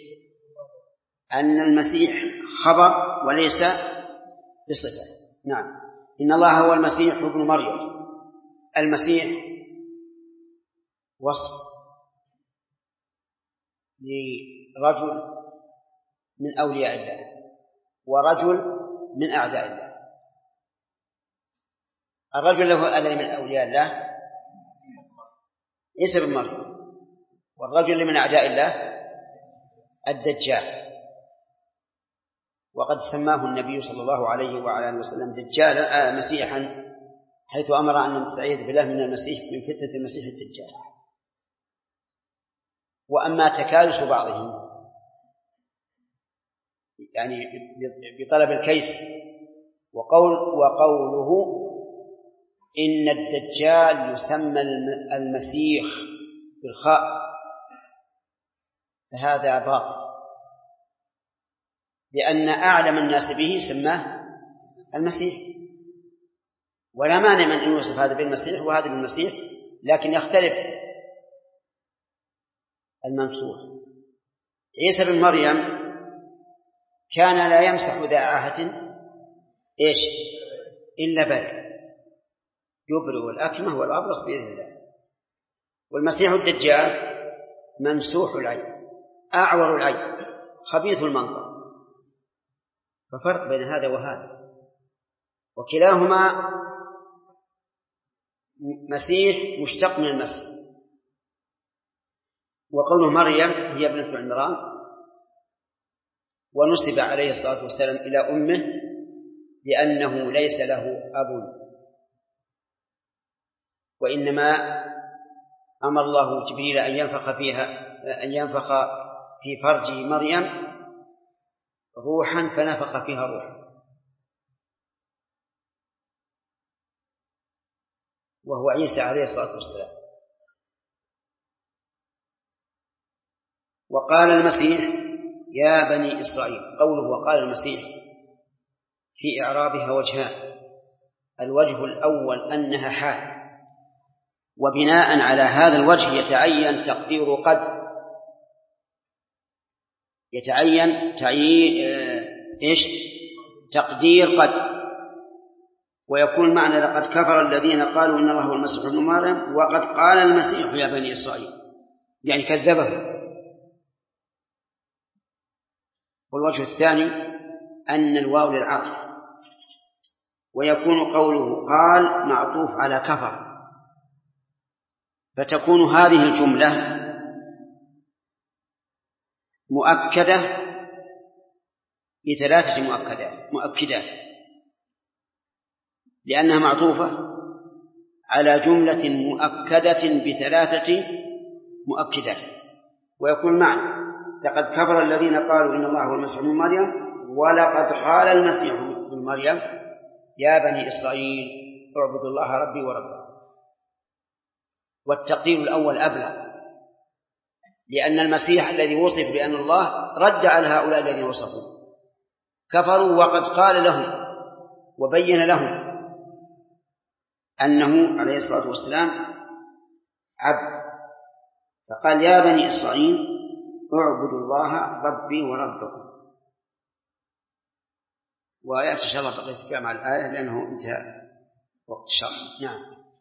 [SPEAKER 1] أن المسيح خبر وليس بصفة. نعم، إن الله هو المسيح ابن مريم. المسيح وصف لرجل من أولياء الله ورجل من أعداء الله. الرجل له الذي من أولياء الله عيسى بن مريم، والرجل من أعداء الله الدجال، وقد سماه النبي صلى الله عليه وعلى آله وسلم دجالا مسيحا، حيث أمر أن نستعيذ بالله من المسيح، من فتنة المسيح الدجال. وأما تكالس بعضهم يعني بطلب الكيس وقوله إن الدجال يسمى المسيح بالخاء، فهذا باطل، لأن أعلم الناس به سماه المسيح، ولا مانع من أن يوصف هذا بالمسيح وهذا بالمسيح، لكن يختلف الممسوح. عيسى بن مريم كان لا يمسح ذا عاهة إيش إلا برئ، يبرئ الأكمه والأبرص بإذن الله. والمسيح الدجال ممسوح العين، أعور العين، خبيث المنظر، ففرق بين هذا وهذا، وكلاهما مسيح مشتق من المسيح. وقوله مريم هي ابنة عمران، ونسب عليه الصلاة والسلام إلى أمه لأنه ليس له أب، وإنما أمر الله جبريل أن ينفخ في فرج مريم روحا، فنفخ فيها روحا، وهو عيسى عليه الصلاة والسلام. وقال المسيح يا بني إسرائيل. قوله وقال المسيح في إعرابها وجهان: الوجه الأول أنها حال، وبناء على هذا الوجه يتعين تقدير قد، تقدير قد، ويكون معنى لقد كفر الذين قالوا إن الله هو المسيح ابن مريم وقد قال المسيح يا بني إسرائيل، يعني كذبه. والوجه الثاني أن الواو للعطف، ويكون قوله قال معطوف على كفر، فتكون هذه الجملة مؤكدة بثلاثة مؤكدات، لأنها معطوفة على جملة مؤكدة بثلاثة مؤكدات. ويكون معنى لقد كفر الذين قالوا إن الله هو المسيح ابن مريم ولقد قال المسيح ابن مريم يا بني إسرائيل اعبدوا الله ربي وربكم. والتقدير الأول أبلغ، لأن المسيح الذي وصف بأن الله رد على هؤلاء الذين وصفوا كفروا، وقد قال لهم وبين لهم أنه عليه الصلاة والسلام عبد، فقال يا بني إسرائيل اعبدوا الله ربي وربكم. ويأتي إن شاء الله بقية الكلام على الآية لأنه انتهى وقت الشرح. نعم.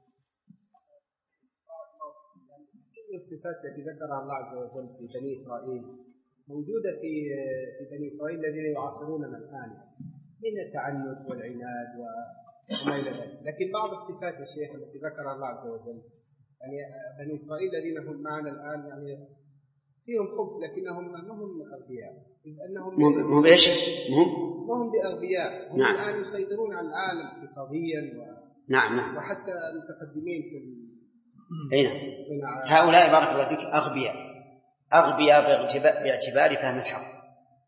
[SPEAKER 6] الصفات التي ذكرها الله عز وجل في بني إسرائيل موجودة في بني إسرائيل الذين يعاصروننا الآن من التعنت والعناد وما إلى ذلك، لكن بعض الصفات يا شيخ التي ذكرها الله عز وجل يعني بني إسرائيل الذين هم معنا الآن يعني فيهم خبث لكنهم ما هم أغبياء، إذ أنهم
[SPEAKER 1] هم إيش؟ هم
[SPEAKER 6] وهم بأغبياء، هم
[SPEAKER 1] نعم.
[SPEAKER 6] الآن يسيطرون على العالم اقتصاديا
[SPEAKER 1] نعم.
[SPEAKER 6] وحتى المتقدمين في
[SPEAKER 1] الصناعات. هؤلاء بارك الله فيك أغبياء باعتبار فهم الحق،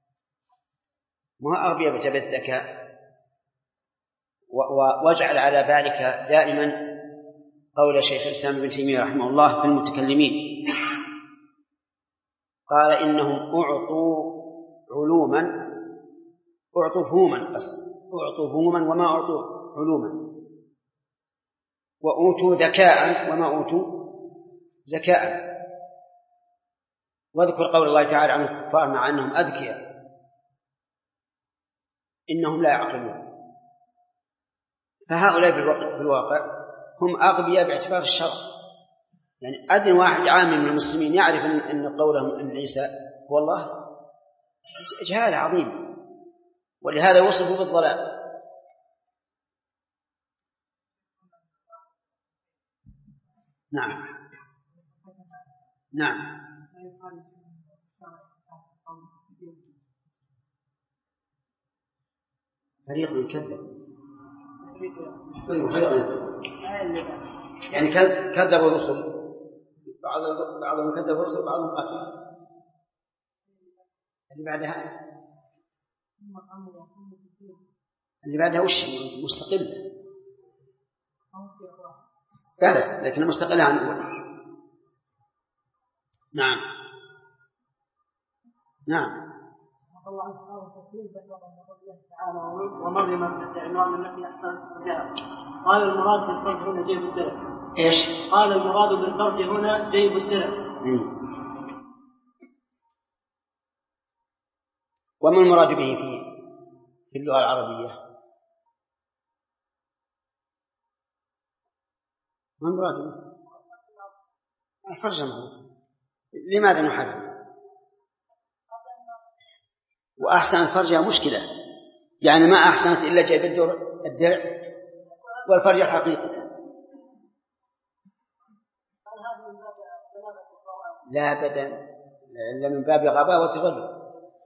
[SPEAKER 1] ما أغبياء باعتبار الذكاء. واجعل على بالك دائما قول شيخ الإسلام ابن تيمية رحمه الله في المتكلمين، قال إنهم أعطوا فهوما وما أعطوا علوما، وأوتوا ذكاء وما أوتوا ذكاء. واذكر قول الله تعالى عن الكفار مع أنهم أذكياء إنهم لا يعقلون. فهؤلاء في الواقع هم أغبياء باعتبار الشرع. يعني أذن واحد عام من المسلمين يعرف أن قولهم أن عيسى هو الله جهالة عظيم، ولهذا وصفوا بالضلال. نعم. فريق يكذب يعني كذبوا الرسل، بعضهم كذب الرسل بعضهم قتل. اللي بعدها وش مستقل كذب، لكن مستقلة عن الأول. نعم.
[SPEAKER 2] ومريم ابنة عمران التي أحسنت فرجها. قال المراد بالفرج هنا جيب الدرع.
[SPEAKER 1] إيش؟
[SPEAKER 2] قال المراد بالفرج هنا جيب الدرع.
[SPEAKER 1] وما المراد به في اللغة العربية؟ ما المراد به؟ الفرج معروف. لماذا نحرم؟ وأحسن الفرج مشكلة، يعني ما أحسنت إلا جيب الدرع والفرج حقيقي. لا أبدا، إلا من باب غباوة الرجل.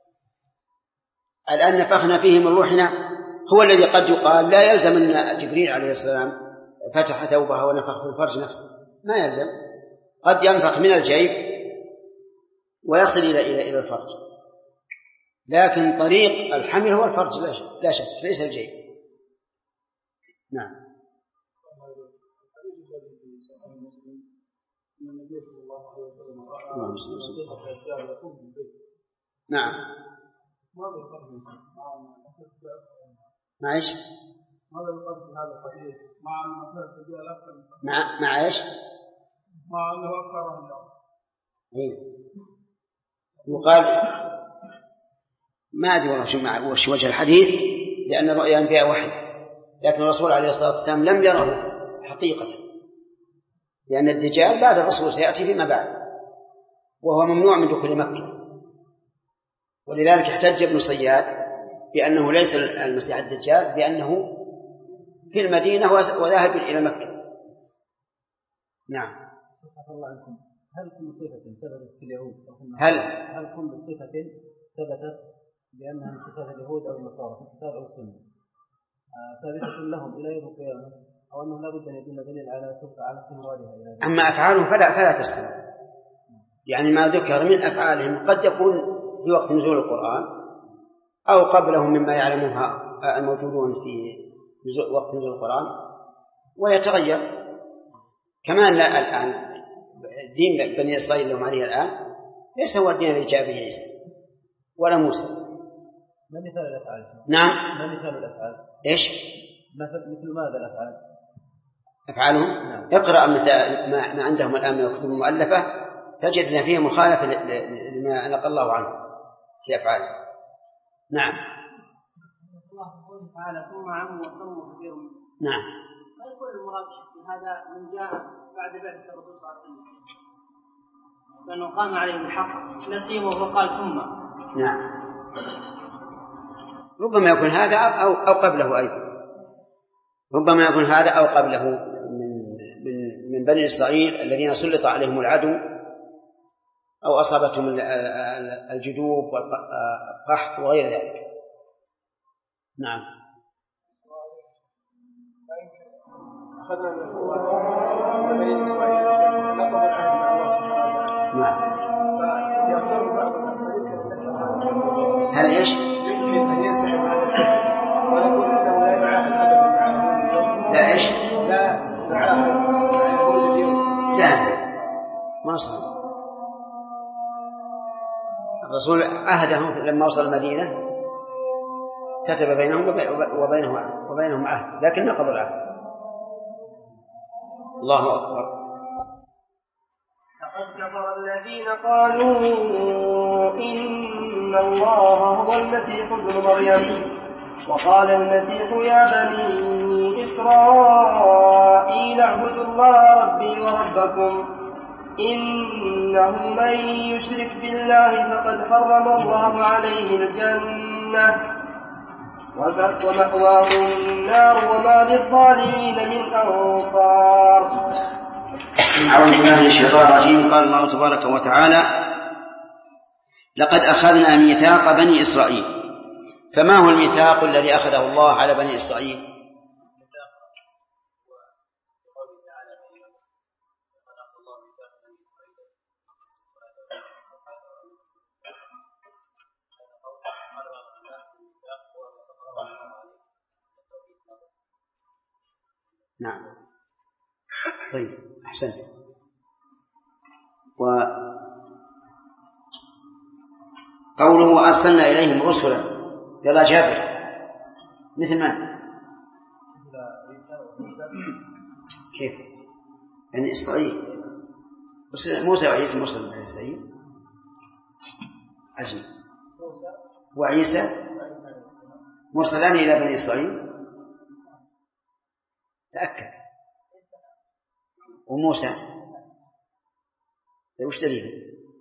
[SPEAKER 1] الآن نفخنا فيه من روحنا، هو الذي قد يقال لا يلزم أن جبريل عليه السلام فتح ثوبها ونفخ في الفرج نفسه، ما يلزم. قد ينفخ من الجيب ويصل إلى الفرج، لكن طريق الحمل هو الفرج لا شك، ليس الجيب. نعم. نعم. مع ايش؟
[SPEAKER 7] ماذا يقال في هذا الحديث مع مثل الرجال اكثر
[SPEAKER 1] مع ايش؟
[SPEAKER 7] مع انه اكثر من
[SPEAKER 1] يقال ما ادري والله وش وجه الحديث، لان رؤيا الانبياء وحي، لكن الرسول عليه الصلاه والسلام لم يره حقيقه، لان الدجال بعد الرسول سياتي فيما بعد، وهو ممنوع من دخول مكه. ولذلك احتج ابن صياد بأنه ليس المسيح الدجال، بأنه في المدينة وذاهب إلى مكة. نعم.
[SPEAKER 8] هل كل صفة ثبتت في اليهود
[SPEAKER 1] هل
[SPEAKER 8] كل صفة ثبتت بأنها من صفات اليهود أو النصارى في الكتاب أو السنة ثابتة لهم إلى يوم القيامة، أو أنه لا بد أن يكون دليل على استمرارها إلى ذلك؟
[SPEAKER 1] أما أفعالهم فلا تستمر، يعني ما ذكر من أفعالهم قد يكون في وقت نزول القرآن أو قبلهم مما يعلمها الموجودون في وقت نزول القرآن، ويتغير. كمان لا الآن دين بني إسرائيل لهم عليه الآن ليس هو الدين الذي جاء به عيسى ولا موسى.
[SPEAKER 8] ما مثال الأفعال؟
[SPEAKER 1] نعم.
[SPEAKER 8] ما مثال الأفعال؟
[SPEAKER 1] إيش؟
[SPEAKER 8] مثل ماذا الأفعال؟
[SPEAKER 1] أفعالهم؟
[SPEAKER 8] نعم.
[SPEAKER 1] اقرأ ما عندهم الآن من الكتب المؤلفة تجد فيها مخالفة لما نقل الله عنه في أفعاله. نعم.
[SPEAKER 2] الله تعالى ثم عموا وصموا كثير منهم.
[SPEAKER 1] نعم.
[SPEAKER 2] ما يكون المراد هذا من جاء بعد بعثة الرسول صلى الله عليه وسلم، لأنه قام عليهم الحق نسيم وهو قال ثم.
[SPEAKER 1] نعم. ربما يكون هذا أو قبله أيضا، ربما يكون هذا أو قبله من بني إسرائيل الذين سلط عليهم العدو أو أصابتهم الجدوب والقحط وغير ذلك. نعم.
[SPEAKER 6] أخذنا من بني إسرائيل نقض العهد مع الله سبحانه وتعالى.
[SPEAKER 1] نعم.
[SPEAKER 6] فيعتبر بعض الناس يمكن أن
[SPEAKER 1] هل إيش؟
[SPEAKER 6] يمكن أن ينسحب هذا العهد ونقول أنه لا يعاهد أبدا معه.
[SPEAKER 1] لا إيش؟
[SPEAKER 6] لا يعاهد مع اليهود اليوم.
[SPEAKER 1] لا ما صار. الرسول عهدهم لما وصل المدينة كتب بينهم وبينهم عهد، لكن نقض العهد. الله أكبر.
[SPEAKER 2] لقد كفر الذين قالوا إن الله هو المسيح ابن مريم، وقال المسيح يا بني إسرائيل اعبدوا الله ربي وربكم إنه من يشرك بالله فقد حرم الله عليه الجنة ومأواه النار وما للظالمين من أنصار.
[SPEAKER 1] أعوذ بالله من الشيطان الرجيم. قال الله تبارك وتعالى: لقد أخذنا ميثاق بني إسرائيل. فما هو الميثاق الذي أخذه الله على بني إسرائيل؟ نعم. طيب أحسنت. وقوله أرسلنا إليهم رسلا، يلا جابر، مثل من؟ كيف؟ يعني إسرائيل موسى وعيسى مرسل من إسرائيل. عجيب. وعيسى مرسلان إلى بني إسرائيل. تأكد. وموسى وش دليله؟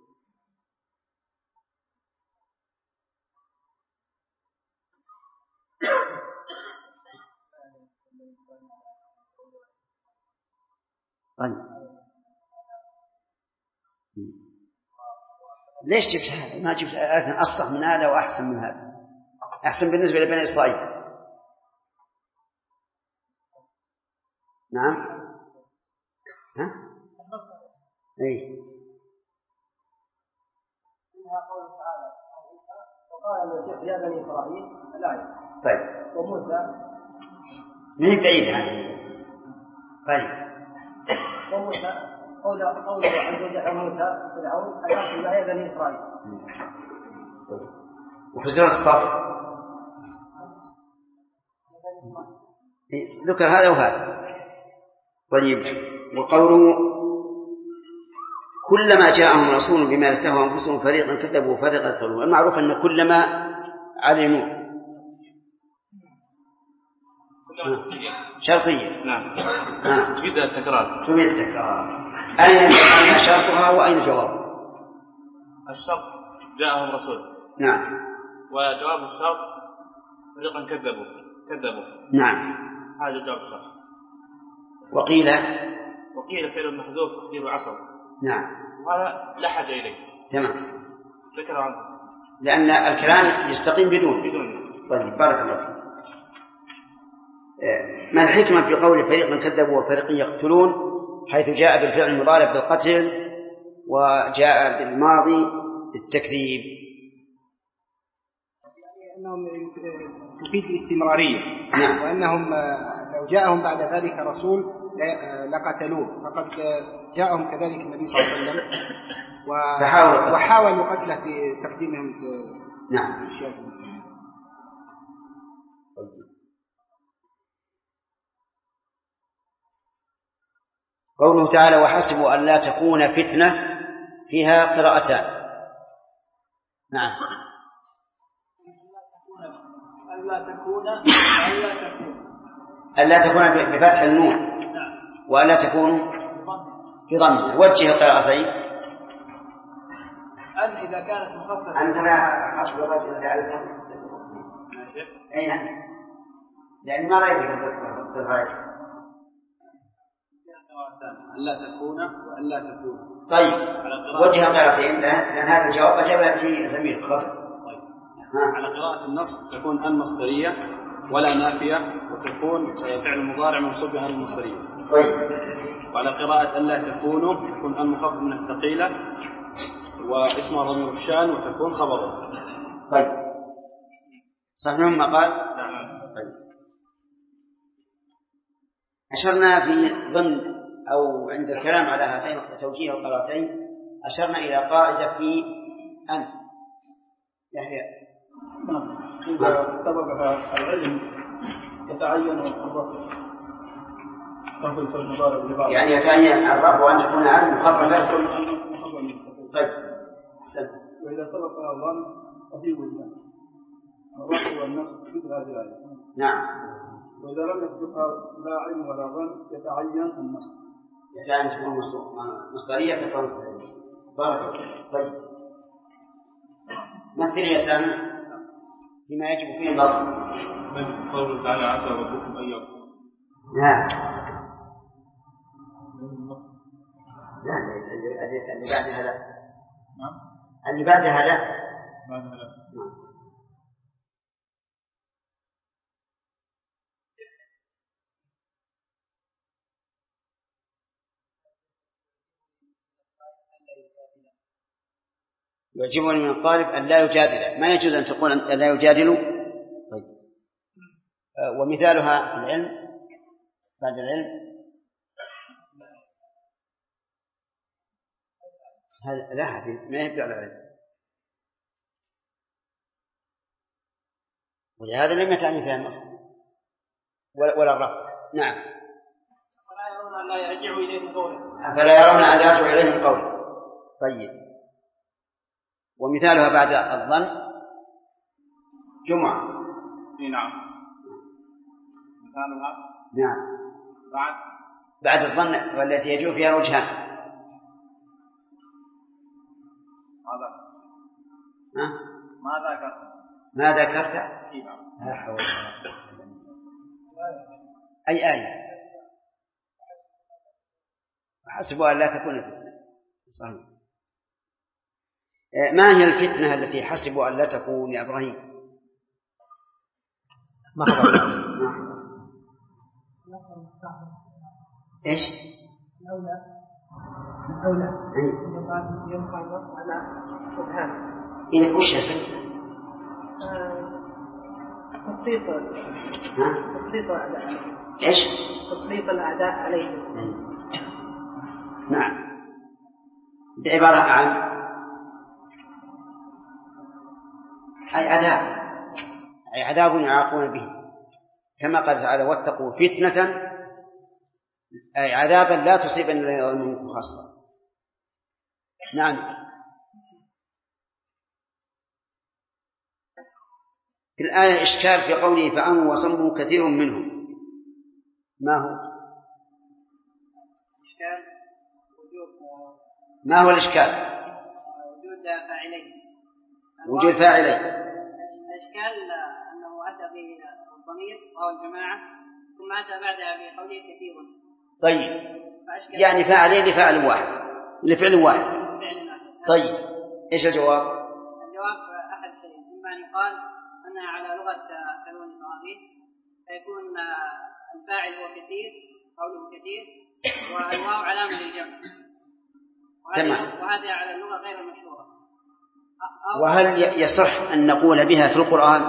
[SPEAKER 1] طيب ليش جبت هذا؟ ما جبت آية أصح من هذا وأحسن من هذا؟ أحسن بالنسبة لبني إسرائيل. نعم. ها؟ إيه.
[SPEAKER 2] منها قوله تعالى عن عيسى وقال المسيح يا بني إسرائيل الآية.
[SPEAKER 1] طيب.
[SPEAKER 2] وموسى
[SPEAKER 1] من بعيد عنه. طيب.
[SPEAKER 2] وموسى قوله عز وجل موسى فرعون الأرسل يا بني إسرائيل.
[SPEAKER 1] وفي سورة الصف ذكر هذا وهذا. طيب. وقوله كلما جاءهم رسول بما يستهوى أنفسهم فريقا كذبوا وفريقا يقتلون. المعروف أن كلما علموا شرطية.
[SPEAKER 9] نعم. تفيد التكرار.
[SPEAKER 1] تفيد التكرار. أين شرطها وأين جواب؟
[SPEAKER 9] الشرط جاءهم رسول.
[SPEAKER 1] نعم.
[SPEAKER 9] وجواب الشرط فريقا كذبوا.
[SPEAKER 1] نعم.
[SPEAKER 9] هذا جواب الشرط.
[SPEAKER 1] وقيل
[SPEAKER 9] فعل محذوف تقدير عصر.
[SPEAKER 1] نعم.
[SPEAKER 9] وهذا لا حاجة إليه.
[SPEAKER 1] تمام.
[SPEAKER 9] ذكر عنه.
[SPEAKER 1] لأن الكلام يستقيم بدون. طيب بارك الله فيك. ما الحكمة في قول فريقا كذبوا وفريقا يقتلون حيث جاء بالفعل المضارع بالقتل وجاء بالماضي بالتكذيب؟
[SPEAKER 6] أنهم تفيد الاستمرارية.
[SPEAKER 1] نعم.
[SPEAKER 6] وأنهم لو جاءهم بعد ذلك رسول لقتلوه، فقد جاءهم كذلك النبي صلى الله عليه وسلم وحاولوا قتله في تقديمهم.
[SPEAKER 1] نعم. قوله تعالى وحسبوا أن لا تكون فتنة فيها قراءتان. نعم. ألا تكون بفتح النون وألا تكون في ضمها. وجه القراءتين.
[SPEAKER 2] أن إذا كانت مخففة
[SPEAKER 1] أنت لا حسب الرجل جالسا. أي نعم. لأن ما رأيتك الرأي.
[SPEAKER 7] ألا تكون وألا تكون.
[SPEAKER 1] طيب وجه القراءتين لأن هذا الجواب أجاب فيه زميل خطأ.
[SPEAKER 7] على قراءة النصب تكون المصدرية ولا نافية، وتكون فعل مضارع منصوب بها المصدرية. وعلى قراءة ألا تكونوا تكون المخفف من الثقيلة واسمها ضمير الشان وتكون خبره.
[SPEAKER 1] طيب صحيح ما قال. طيب أشرنا في ضمن أو عند الكلام على هاتين توجيه القراءتين أشرنا إلى قاعدة في أن يحيى
[SPEAKER 7] إذا سببها العلم يتعين الرفع
[SPEAKER 1] يعني يتعين الرفع وأن تكون علم مخففة. طيب
[SPEAKER 7] وإذا سببها الظن ففي وجهان الرفع والنصب مثل هذه الآية.
[SPEAKER 1] نعم.
[SPEAKER 7] وإذا لم يسبقها لا علم ولا ظن يتعين النصب.
[SPEAKER 1] يتعين تكون مصدرية كتكون مصدرية. بارك الله. طيب مثل يا سامي فيما يجب فيه النصب.
[SPEAKER 9] من قوله تعالى عسى ربكم أن يغفر.
[SPEAKER 1] نعم. لا اللي بعدها لا.
[SPEAKER 9] نعم.
[SPEAKER 1] اللي بعدها لا.
[SPEAKER 9] بعدها لا.
[SPEAKER 1] نعم. يعجبني من الطالب أن لا يجادل، ما يجوز أن تقول أن لا يجادل. طيب ومثالها في العلم بعد العلم هذا لا حديث ما يبدأ على العلم، ولهذا لم يتعني فيها النص ولا الرفع. نعم.
[SPEAKER 4] فلا يرون أن لا يرجعوا إليه من قوله.
[SPEAKER 1] فلا يرون أن لا يرجعوا إليه من قوله. طيب ومثالها بعد الظن جمعة.
[SPEAKER 9] نعم. مثالها
[SPEAKER 1] نعم
[SPEAKER 9] بعد
[SPEAKER 1] الظن والتي يجوز فيها وجهان. ما ذكرت لا حول ولا قوة. أي آية؟ حسبوا أن لا تكون فتنة. صحيح. ما هي الفتنة التي حسبوا أن لا تكون يا إبراهيم؟
[SPEAKER 8] ما حضر.
[SPEAKER 1] إيش؟
[SPEAKER 2] الأولى يبقى النص على إبهام.
[SPEAKER 1] إذا وش الفتنة؟
[SPEAKER 2] تسليط الأعداء.
[SPEAKER 1] إيش؟
[SPEAKER 2] تسليط الأعداء عليه.
[SPEAKER 1] نعم. عبارة عن أي عذاب يعاقون به، كما قال تعالى واتقوا فتنة، أي عذابا لا تصيبن الذين يظلمون منكم خاصة. نعم. في الآية إشكال في قوله فعموا وصموا كثير منهم، ما هو؟
[SPEAKER 4] إشكال
[SPEAKER 1] ما هو الإشكال؟
[SPEAKER 4] وجود فاعلين.
[SPEAKER 1] وجود فاعلين.
[SPEAKER 4] الإشكال أنه أتى به الضمير أو الجماعة ثم أتى بعدها بقوله كثير.
[SPEAKER 1] طيب يعني فاعلين لفعل واحد لفعل واحد. طيب إيش الجواب؟
[SPEAKER 4] الجواب أحد شيئين، إما أن يقال أنها على لغة كلون إبراهيم فيكون الفاعل هو كثير قوله كثير والواو علامة للجمع، وهذا على اللغة غير المشهورة.
[SPEAKER 1] وهل يصح أن نقول بها في القرآن؟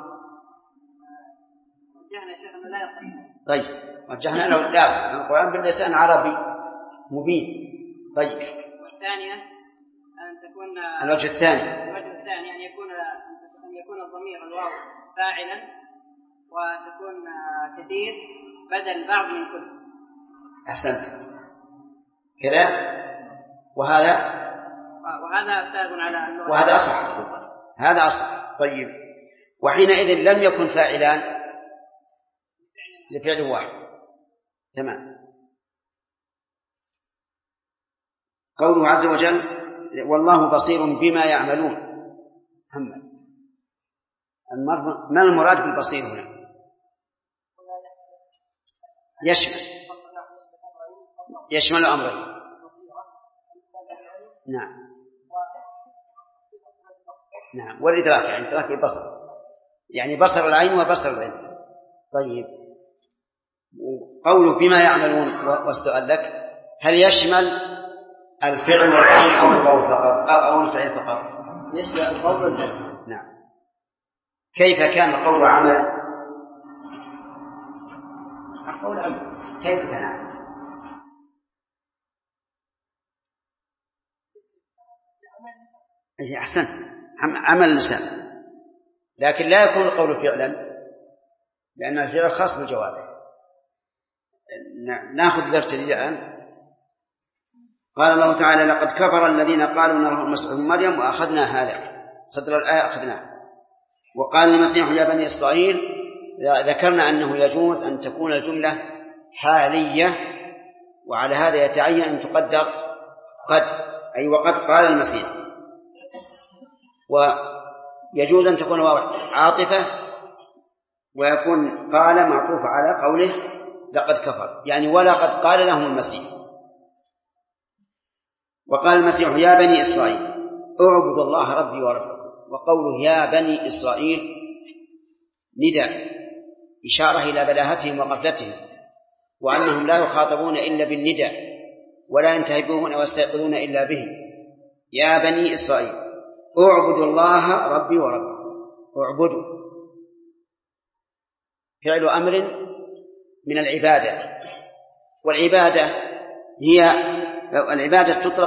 [SPEAKER 4] وجهنا شيخنا لا يصح.
[SPEAKER 1] طيب وجهنا له القياس القرآن باللسان العربي مبين. طيب
[SPEAKER 4] والثانية أن تكون
[SPEAKER 1] الوجه الثاني
[SPEAKER 4] أن يكون الضمير الواو فاعلا وتكون كثير بدل بعض من كل.
[SPEAKER 1] أحسنت كذا. وهذا
[SPEAKER 4] سابق على اللغة.
[SPEAKER 1] وهذا أصح. هذا أصح. طيب وحينئذ لم يكن فاعلان لفعل واحد. تمام. قوله عز وجل والله بصير بما يعملون. محمد ما المراد بالبصير هنا؟ يشمل أمرين. نعم نعم، والإدراك يعني إدراك البصر، يعني بصر العين وبصر العين. طيب، قوله بما يعملون والسؤال لك، هل يشمل الفعل والقول أو القول فقط أو الفعل فقط؟
[SPEAKER 2] يشمل القول والفعل.
[SPEAKER 1] نعم. كيف كان القول عمل؟
[SPEAKER 2] القول عمل.
[SPEAKER 1] كيف كان عمل؟ أحسنت، عمل اللسان، لكن لا يكون القول فعلا لأن الفعل خاص بالجوارح. نأخذ درس الآن. قال الله تعالى: لقد كفر الذين قالوا إن الله المسيح ابن مريم وأخذنا هذا، صدر الآية أخذناه. وقال المسيح يا بني إسرائيل، ذكرنا أنه يجوز أن تكون الجملة حالية، وعلى هذا يتعين أن تقدر قد، أي وقد قال المسيح، ويجوز أن تكون عاطفة ويكون قال معطوف على قوله لقد كفر، يعني ولقد قال لهم المسيح. وقال المسيح يا بني إسرائيل اعبدوا الله ربي وربكم. وقوله يا بني إسرائيل نداء إشارة إلى بلاهتهم وغفلتهم، وأنهم لا يخاطبون إلا بالنداء ولا ينتهبون ويستيقظون إلا به. يا بني إسرائيل اعبدوا الله ربي وربكم. اعبدوا فعل أمر من العبادة، والعبادة هي العبادة تطلق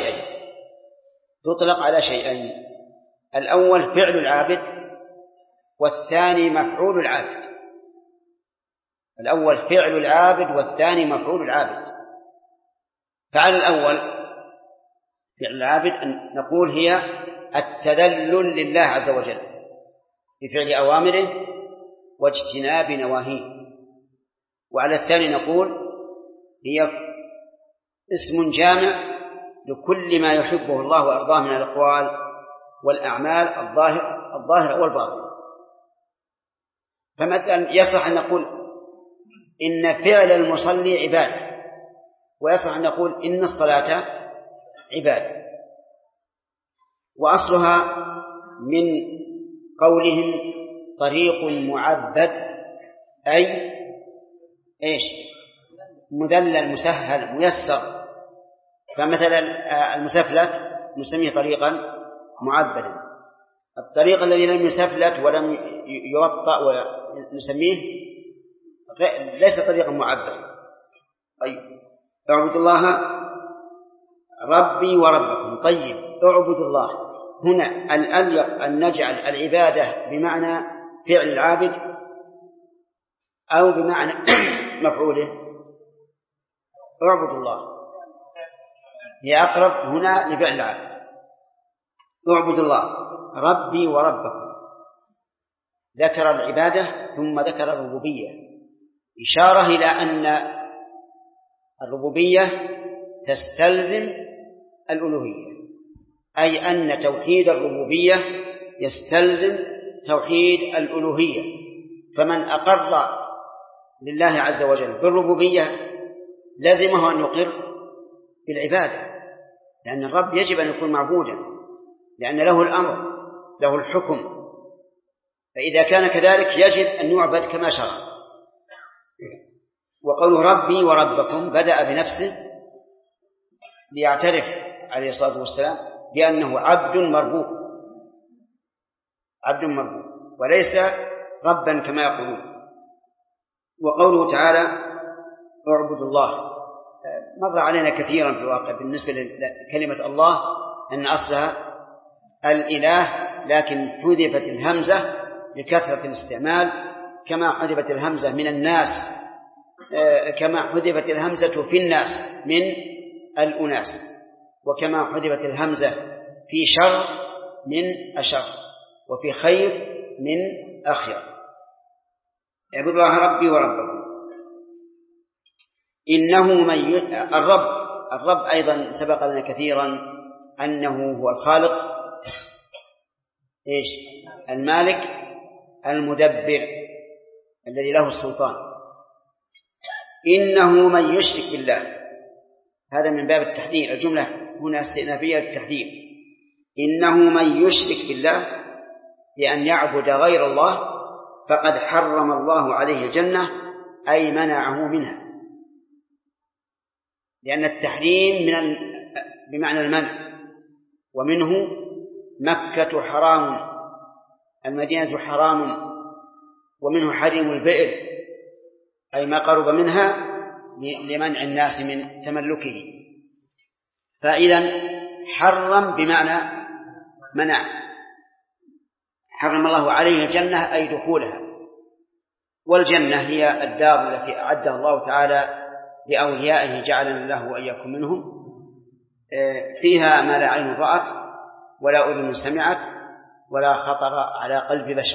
[SPEAKER 1] على شيئين، الأول فعل العابد، والثاني مفعول العابد. الأول فعل العابد والثاني مفعول العابد. فعل الأول فعل العابد أن نقول هي التذلل لله عز وجل بفعل أوامره واجتناب نواهيه. وعلى الثاني نقول هي اسم جامع لكل ما يحبه الله وأرضاه من الأقوال والأعمال الظاهرة والباطنة. فمثلا يصح أن نقول إن فعل المصلي عبادة، ويصح أن نقول إن الصلاة عبادة. وأصلها من قولهم طريق معبد، أي إيش؟ مذلل مسهل ميسر. فمثلا المسفلت نسميه طريقا معبدا، الطريق الذي لم يسفلت ولم يوطأ ونسميه ليس طريقا معبدا. طيب، اعبدوا الله ربي وربكم. طيب، اعبدوا الله هنا الأليق أن نجعل العبادة بمعنى فعل العابد أو بمعنى مفعوله؟ اعبدوا الله هي أقرب هنا لفعل العابد. اعبدوا الله ربي وربكم، ذكر العبادة ثم ذكر الربوبية، إشارة إلى أن الربوبية تستلزم الألوهية، أي أن توحيد الربوبية يستلزم توحيد الألوهية. فمن أقر لله عز وجل بالربوبية لازمه أن يقر بالعبادة، لأن الرب يجب أن يكون معبودا، لأن له الأمر له الحكم، فإذا كان كذلك يجب أن يعبد كما شرع. وقوله ربي وربكم بدأ بنفسه ليعترف عليه الصلاة والسلام بأنه عبد مربوب وليس ربا كما يقولون. وقوله تعالى اعبدوا الله مر علينا كثيرا في الواقع بالنسبة لكلمة الله أن أصلها الإله، لكن حذفت الهمزة لكثرة الاستعمال، كما حذفت الهمزة من الناس، كما حذفت الهمزة في الناس من الأناس، وكما حذفت الهمزة في شر من أشر، وفي خير من أخير. اعبدوا الله ربي وربكم. إنه من الرب أيضا سبق لنا كثيرا أنه هو الخالق إيش؟ المالك المدبر الذي له السلطان. إنه من يشرك بالله، هذا من باب التحذير، الجملة هنا استئنافية للتحذير. إنه من يشرك بالله بأن يعبد غير الله فقد حرم الله عليه الجنة أي منعه منها، لأن التحريم بمعنى المنع، ومنه مكة حرام، المدينة حرام، ومنه حريم البئر أي ما قرب منها لمنع الناس من تملكه. فإذا حرم بمعنى منع، حرم الله عليه الجنة أي دخولها. والجنة هي الدار التي أعدها الله تعالى لأوليائه جعلنا الله وإياكم منهم، فيها ما لا عين رأت ولا أذن سمعت ولا خطر على قلب بشر.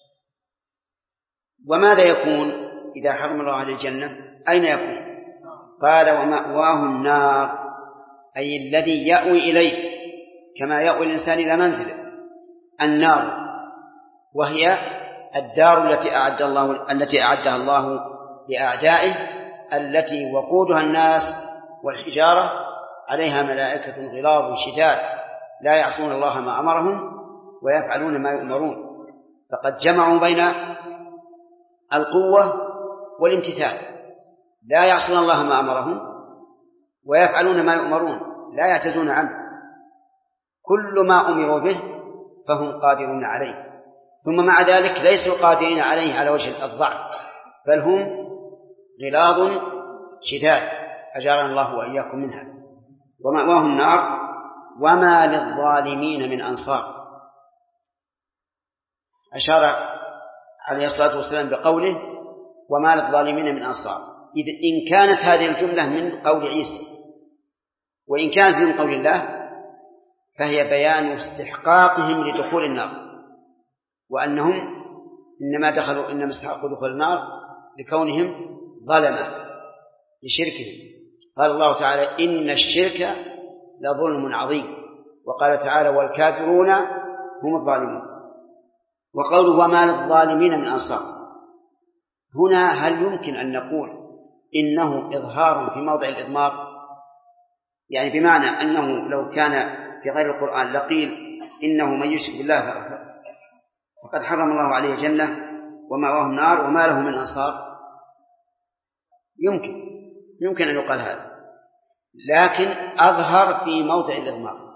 [SPEAKER 1] وماذا يكون إذا حرم الله عليه الجنة؟ أين يكون؟ قال ومأواه النار، أي الذي يأوي إليه كما يأوي الإنسان إلى منزله النار، وهي الدار التي أعدها الله لأعدائه، التي وقودها الناس والحجارة، عليها ملائكة غلاظ شداد لا يعصون الله ما أمرهم ويفعلون ما يؤمرون. فقد جمعوا بين القوة والامتثال، لا يعصون الله ما أمرهم ويفعلون ما يؤمرون، لا يعتزون عنه، كل ما أمروا به فهم قادرون عليه، ثم مع ذلك ليسوا قادرين عليه على وجه الضعف، بل هم غلاظ شداد أجارنا الله وإياكم منها. ومأواه النار وما للظالمين من أنصار. أشار عليه الصلاة والسلام بقوله وما للظالمين من أنصار، إن كانت هذه الجملة من قول عيسى، وإن كانت من قول الله فهي بيان استحقاقهم لدخول النار، وأنهم إنما استحقوا دخول النار لكونهم ظلمة لشركهم. قال الله تعالى إن الشرك لظلم عظيم، وقال تعالى والكافرون هم الظالمون. وقوله وما للظالمين من أنصار، هنا هل يمكن أن نقول إنه إظهار في موضع الإضمار؟ يعني بمعنى أنه لو كان في غير القرآن لقيل إنه من يشرك بالله فقد حرم الله عليه الجنة ومأواه النار وما له من أنصار. يمكن أن يقال هذا، لكن أظهر في موضع الإضمار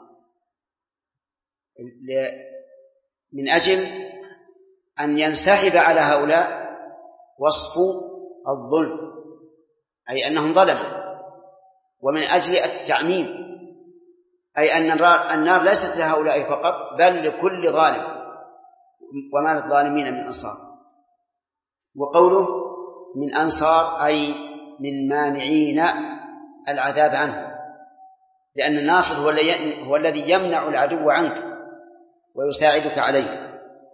[SPEAKER 1] من أجل أن ينسحب على هؤلاء وصف الظلم، أي أنهم ظلموا، ومن أجل التعميم، أي أن النار ليست لهؤلاء فقط بل لكل ظالم، وما للظالمين من أنصار. وقوله من أنصار أي من مانعين العذاب عنه، لأن الناصر هو الذي يمنع العدو عنك ويساعدك عليه.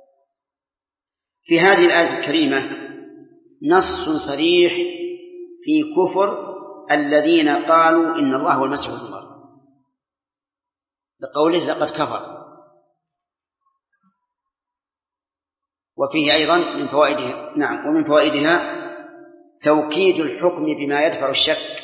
[SPEAKER 1] في هذه الآية الكريمة نص صريح في كفر الذين قالوا إن الله هو المسيح ابن مريم، لقوله لقد كفر. وفيه أيضا من فوائدها ومن فوائدها توكيد الحكم بما يدفع الشك،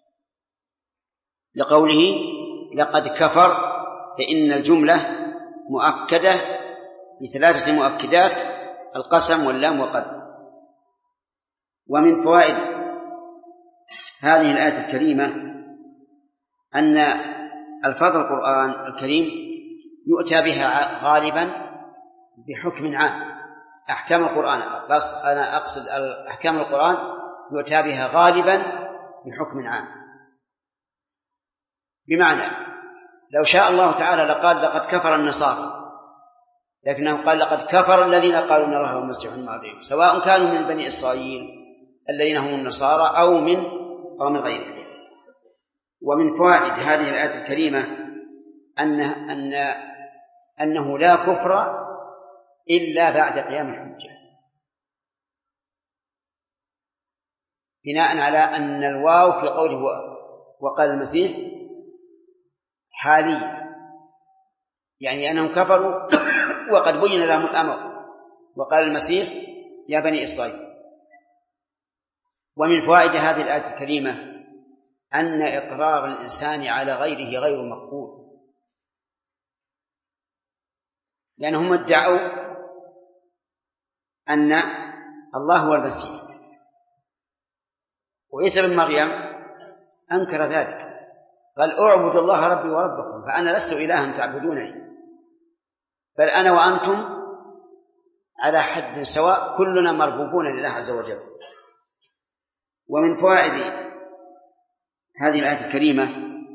[SPEAKER 1] لقوله لقد كفر، فإن الجملة مؤكدة بثلاثة مؤكدات: القسم واللام وقد. ومن فوائد هذه الآية الكريمة أن ألفاظ القرآن الكريم يؤتى بها غالبا بحكم عام. أحكام القرآن، أنا أقصد أحكام القرآن يؤتى بها غالبا بحكم عام، بمعنى لو شاء الله تعالى لقال لقد كفر النصارى، لكنه قال لقد كفر الذين قالوا إن الله هو المسيح ابن مريم، سواء كانوا من بني إسرائيل الذين هم النصارى أو من غيرهم. ومن فوائد هذه الآية الكريمة أنه لا كفر إلا بعد قيام الحجة، بناء على أن الواو في قوله وقال المسيح حالي، يعني أنهم كفروا وقد بين لهم الأمر، وقال المسيح يا بني إسرائيل. ومن فوائد هذه الآية الكريمة أن إقرار الإنسان على غيره غير مقبول، لأنهم ادعوا أن الله هو المسيح، وعيسى بن مريم أنكر ذلك، قال أعبد الله ربي وربكم، فأنا لست إلها تعبدونني، بل أنا وأنتم على حد سواء، كلنا مربوبون لله عز وجل. ومن فوائد هذه الآية الكريمة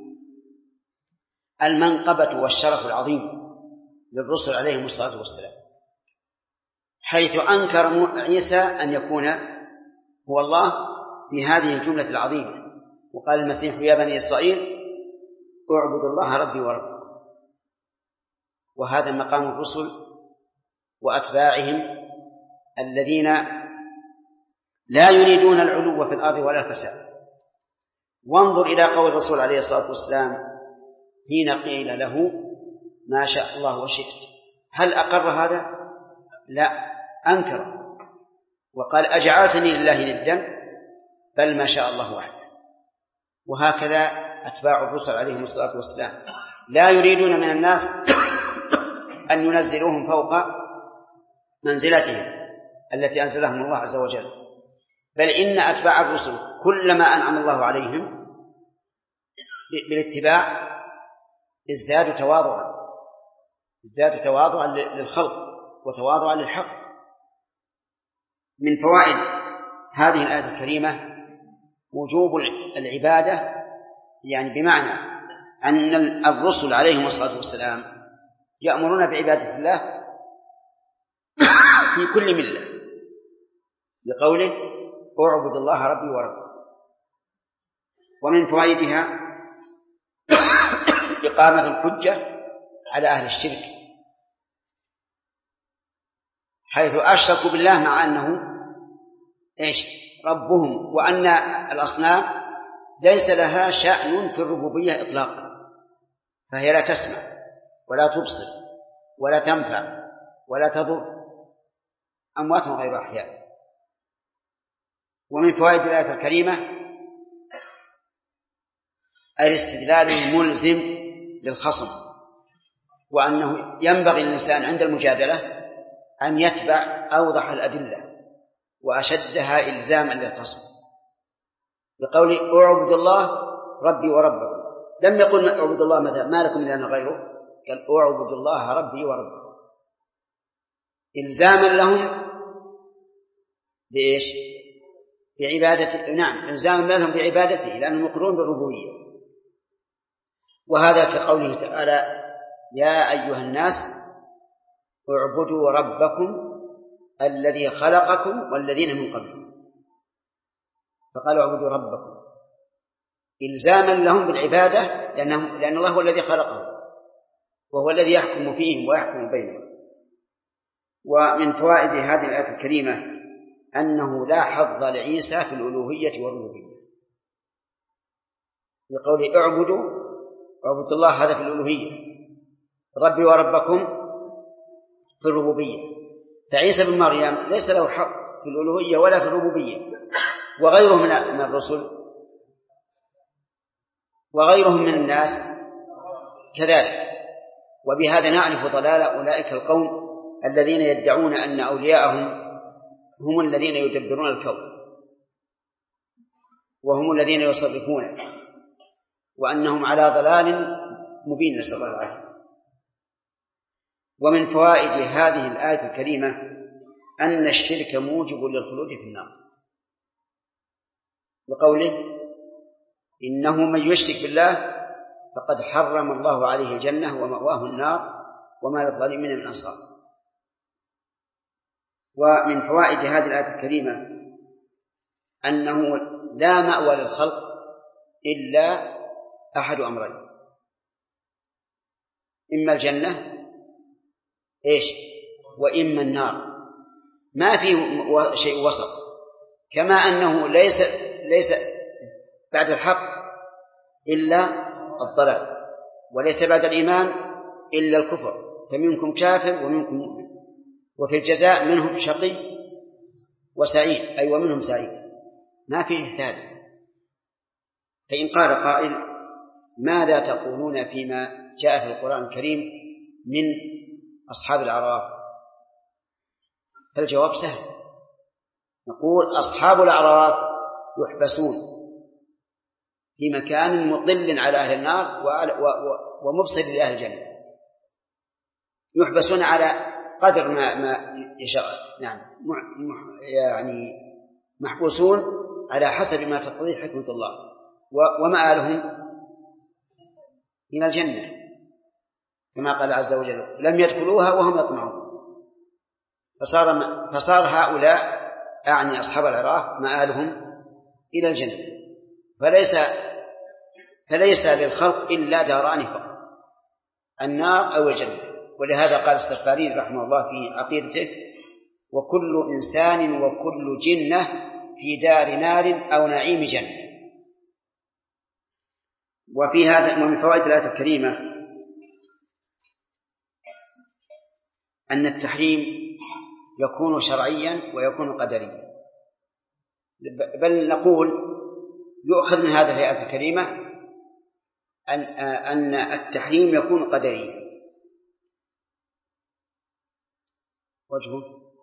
[SPEAKER 1] المنقبة والشرف العظيم للرسل عليهم الصلاة والسلام، حيث أنكر عيسى أن يكون هو الله في هذه الجملة العظيمة، وقال المسيح يا بني إسرائيل اعبدوا الله ربي وربكم. وهذا مقام الرسل وأتباعهم الذين لا يريدون العلو في الأرض ولا الفساد. وانظر إلى قول الرسول عليه الصلاة والسلام حين قيل له ما شاء الله وشئت، هل أقر هذا؟ لا، أنكر وقال أجعلتني لله ندا، بل ما شاء الله وحده. وهكذا أتباع الرسل عليهم الصلاة والسلام لا يريدون من الناس أن ينزلوهم فوق منزلتهم التي أنزلهم الله عز وجل، بل إن أتباع الرسل كلما أنعم الله عليهم بالاتباع ازدادوا تواضعا للخلق وتواضعا للحق. من فوائد هذه الآية الكريمة وجوب العبادة، يعني بمعنى أن الرسل عليهم الصلاة والسلام يأمرون بعبادة الله في كل ملة، لقوله اعبد الله ربي وربكم. ومن فوائدها إقامة الحجة على أهل الشرك، حيث أشركوا بالله مع أنه ربهم، وأن الأصنام ليس لها شأن في الربوبية إطلاقا، فهي لا تسمع ولا تبصر ولا تنفع ولا تضر، أموات غير أحياء. ومن فوائد الآية الكريمة الاستدلال الملزم للخصم، وأنه ينبغي للإنسان عند المجادلة أن يتبع أوضح الأدلة وأشدها إلزاما للخصم، بقول اعبد الله ربي وربكم. لم يقل اعبد الله ما لكم من إله غيره، قال اعبد الله ربي وربكم، إلزاما لهم بإيش؟ بعبادته. نعم، إلزاما لهم بعبادته لأنهم يقرون بالربوبية. وهذا كقوله تعالى يا أيها الناس اعبدوا ربكم الذي خلقكم والذين من قبلكم، فقالوا اعبدوا ربكم إلزاما لهم بالعبادة، لأن الله هو الذي خلقهم وهو الذي يحكم فيهم ويحكم بينهم. ومن فوائد هذه الآية الكريمة أنه لا حظ لعيسى في الألوهية والربوبية، بقوله اعبدوا الله هذا في الألوهية، ربي وربكم في الربوبية. فعيسى بن مريم ليس له حق في الألوهية ولا في الربوبية، وغيره من الرسل وغيرهم من الناس كذلك. وبهذا نعرف ضلال أولئك القوم الذين يدعون أن أولياءهم هم الذين يدبرون الكون وهم الذين يصرفونه، وأنهم على ضلال مبين، نسأل الله العافية. ومن فوائد هذه الآية الكريمة أن الشرك موجب للخلود في النار، بقوله إنه من يشرك بالله فقد حرم الله عليه الجنة ومأواه النار وما للظالمين من أنصار. ومن فوائد هذه الآية الكريمة أنه لا مأوى للخلق إلا أحد أمرين، إما الجنة وإما النار، ما في شيء وسط. كما أنه ليس بعد الحق إلا الضلال، وليس بعد الإيمان إلا الكفر، فمنكم كافر ومنكم مؤمن، وفي الجزاء منهم شقي وسعيد، أي ومنهم سعيد، ما فيه ثالث. فإن قال قائل ماذا تقولون فيما جاء في القرآن الكريم من أصحاب الأعراف؟ فالجواب سهل، نقول أصحاب الأعراف يحبسون في مكان مطل على أهل النار ومبصر لأهل الجنة، يحبسون على قدر ما يشاء، نعم، يعني محبوسون على حسب ما تقتضي حكمة الله، ومآلهم إلى الجنة كما قال عز وجل لم يدخلوها وهم يطمعون. فصار هؤلاء أعني أصحاب الأعراف مآلهم إلى الجنة، فليس للخلق إلا داران فقط، النار أو الجنة. ولهذا قال السفاري رحمه الله في عقيدته: وكل إنسان وكل جنة في دار نار أو نعيم جنة. وفي هذا ومن فوائد الآية الكريمة أن التحريم يكون شرعيا ويكون قدريا، بل نقول يؤخذ من هذه الآية الكريمة أن التحريم يكون قدريا. وجهه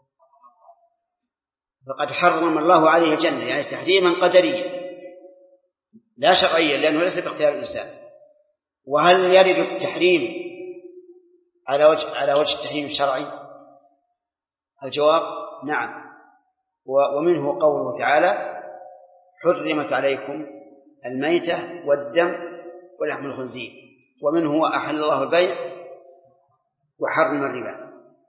[SPEAKER 1] فقد حرم الله عليه الجنة، يعني تحريما قدريا لا شرعيا، لأنه ليس باختيار الإنسان. وهل يرد التحريم على وجه التحريم الشرعي؟ الجواب نعم، ومنه قوله تعالى: حرمت عليكم الميتة والدم ولحم الخنزير، ومنه وأحل الله البيع وحرم الربا.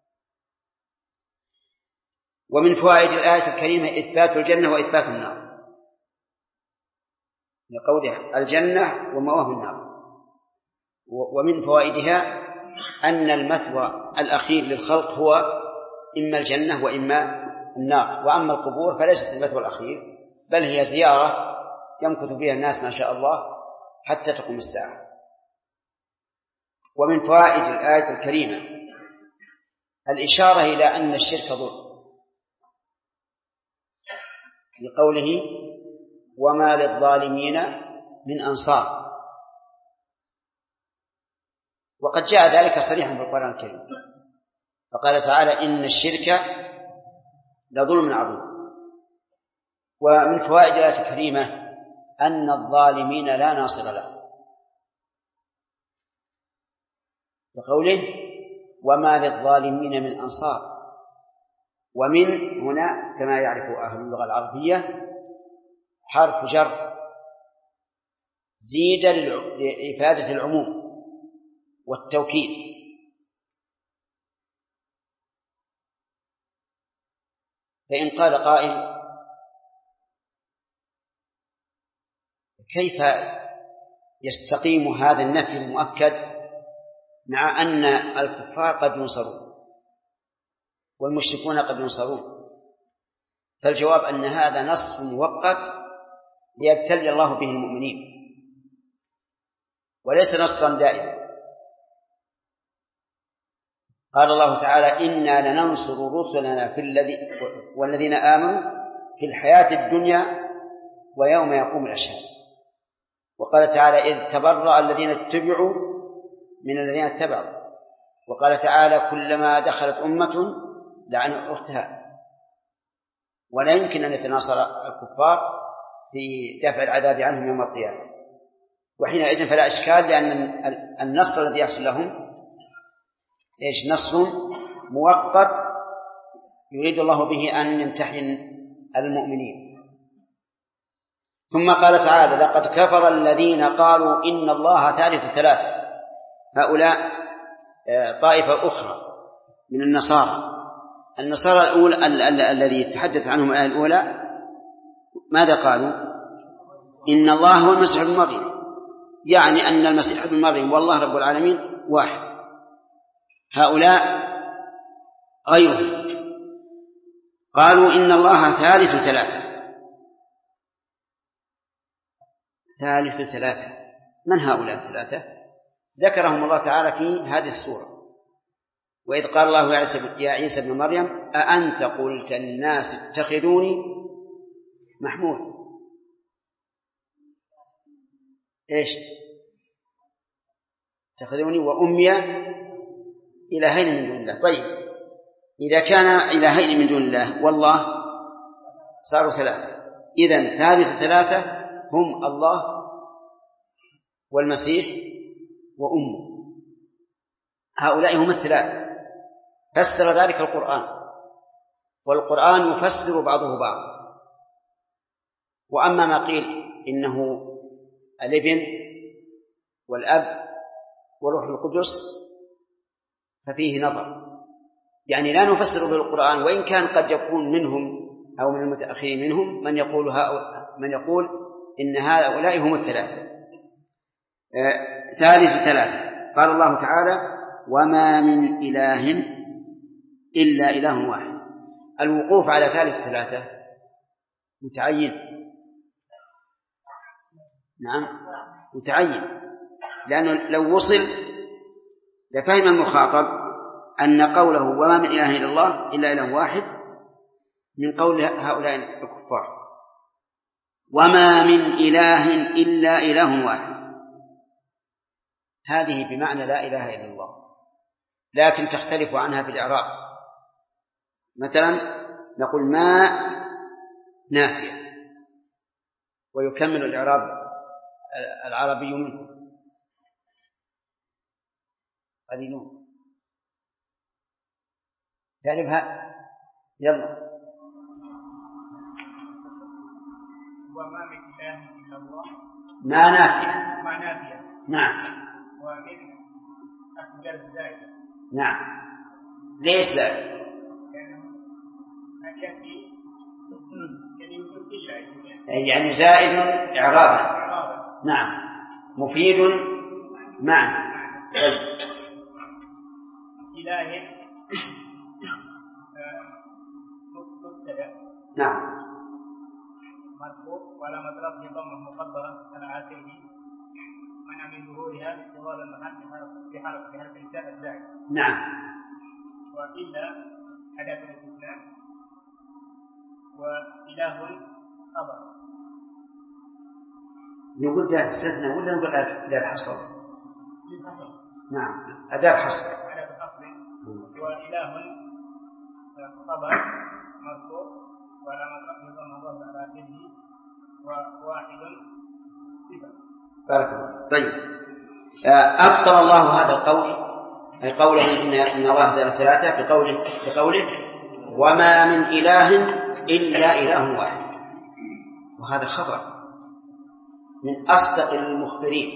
[SPEAKER 1] ومن فوائد الآية الكريمة إثبات الجنة وإثبات النار، لقوله الجنة ومأواه النار. ومن فوائدها أن المثوى الأخير للخلق هو إما الجنة وإما النار، وأما القبور فليست المثوى الأخير، بل هي زيارة يمكث فيها الناس ما شاء الله حتى تقوم الساعة. ومن فوائد الآية الكريمة الإشارة إلى أن الشرك ظلم، لقوله: وما للظالمين من أنصار. وقد جاء ذلك صريحا في القرآن الكريم، فقال تعالى: إن الشرك لظلم عظيم. ومن فوائد الآية الكريمة أن الظالمين لا ناصر لهم، لقوله: وما للظالمين من أنصار. ومن هنا كما يعرف أهل اللغة العربية حرف جر زيد لإفادة العموم والتوكيد، فإن قال قائل: كيف يستقيم هذا النفي المؤكد مع أن الكفار قد ينصرون والمشركون قد ينصرون؟ فالجواب أن هذا نص مؤقت ليبتلي الله به المؤمنين، وليس نصا دائما. قال الله تعالى: إنا لننصر رسلنا والذين آمنوا في الحياة الدنيا ويوم يقوم الأشهاد. وقال تعالى: إذ تبرأ الذين اتبعوا من الذين اتبعوا. وقال تعالى: كلما دخلت أمة لعنت أختها. ولا يمكن أن يتناصر الكفار في دفع العذاب عنهم يوم القيامة، وحينئذ فلا إشكال، لأن النصر الذي يحصل لهم نصر مؤقت يريد الله به أن يمتحن المؤمنين. ثم قال تعالى: لقد كفر الذين قالوا إن الله ثالث ثلاثة. هؤلاء طائفة أخرى من النصارى الأولى الذي يتحدث عنهم الآية الأولى، ماذا قالوا؟ إن الله هو المسيح ابن مريم، يعني أن المسيح ابن مريم والله رب العالمين واحد. هؤلاء غيرهم قالوا إن الله ثالث ثلاثة. من هؤلاء الثلاثة؟ ذكرهم الله تعالى في هذه السورة: وإذ قال الله يا عيسى ابن مريم أأنت قلت الناس اتخذوني محمود. إيش؟ اتخذوني وأمي إلهين من دون الله. طيب إذا كان إلهين من دون الله والله صاروا ثلاثة، إذن ثالث ثلاثة هم الله والمسيح وأمه، هؤلاء هم الثلاثة. فسر ذلك القرآن، والقرآن يفسر بعضه بعضا. وأما ما قيل إنه الابن والأب وروح القدس ففيه نظر، يعني لا نفسر بالقرآن، وإن كان قد يكون منهم أو من المتأخرين منهم من يقول إن هؤلاء هم الثلاثة. ثالث ثلاثة. قال الله تعالى: وما من إله إلا إله واحد. الوقوف على ثالث ثلاثة متعين، نعم متعين، لأنه لو وصل لفهم المخاطب أن قوله وما من إله إلا الله إلا إله واحد من قول هؤلاء الكفار. وما من إله إلا إله واحد، هذه بمعنى لا إله إلا الله، لكن تختلف عنها في الإعراب. مثلا نقول ما نافية، ويكمل الإعراب العربي منه قليلون. تعرفها؟ يلا.
[SPEAKER 9] وما من إله إلا الله.
[SPEAKER 1] ما نافية.
[SPEAKER 9] ما نافية.
[SPEAKER 1] نعم.
[SPEAKER 9] ومن أكبر زائد.
[SPEAKER 1] نعم. ليش زائد؟ يعني زائد إعرابا. نعم. مفيد معنى.
[SPEAKER 9] إله مبتدأ.
[SPEAKER 1] نعم.
[SPEAKER 9] مرفوع ولا مطلب بضمه مقدرة على آخره منع من ظهورها طوال المحل في حرف التاء الزائد.
[SPEAKER 1] نعم.
[SPEAKER 9] وإلا أداة الاستثناء. وإله خبر.
[SPEAKER 1] نقول أداة الاستثناء ولا نقول أداة الحصر؟
[SPEAKER 9] للحصر.
[SPEAKER 1] نعم أداة الحصر.
[SPEAKER 9] أداة الحصر. وإله خبر مرفوع ولا مطلب بضمه على آخره وواحد صفة.
[SPEAKER 1] بارك الله. طيب أبطل الله هذا القول، أي قوله إن الله ثلاثة، بقوله وما من إله إلا إله واحد، وهذا خبر من أصدق المخبرين،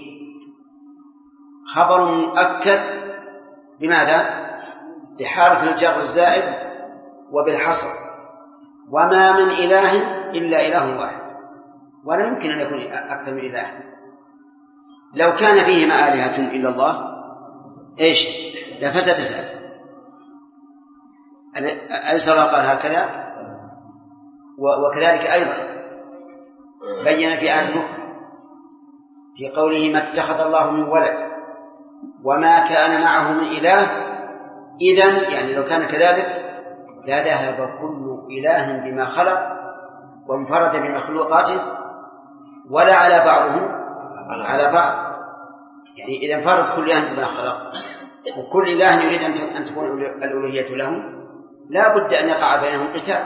[SPEAKER 1] خبر مؤكد. بماذا؟ بحرف الجر الزائد وبالحصر. وما من إله إلا إله واحد، ولا يمكن أن يكون أكثر من إله. لو كان فيهما آلهة إلا الله إيش لفسدتا. أليس الله قال هكذا؟ وكذلك أيضا بين في آية أخرى في قوله ما اتخذ الله من ولد وما كان معه من إله. إذن يعني لو كان كذلك لذهب كل إله بما خلق وانفرد بمخلوقاته، ولا على بعضهم على بعض. يعني إذا انفرد كل إله بما خلق وكل إله يريد أن تكون الألوهية له، لا بد أن يقع بينهم قتال.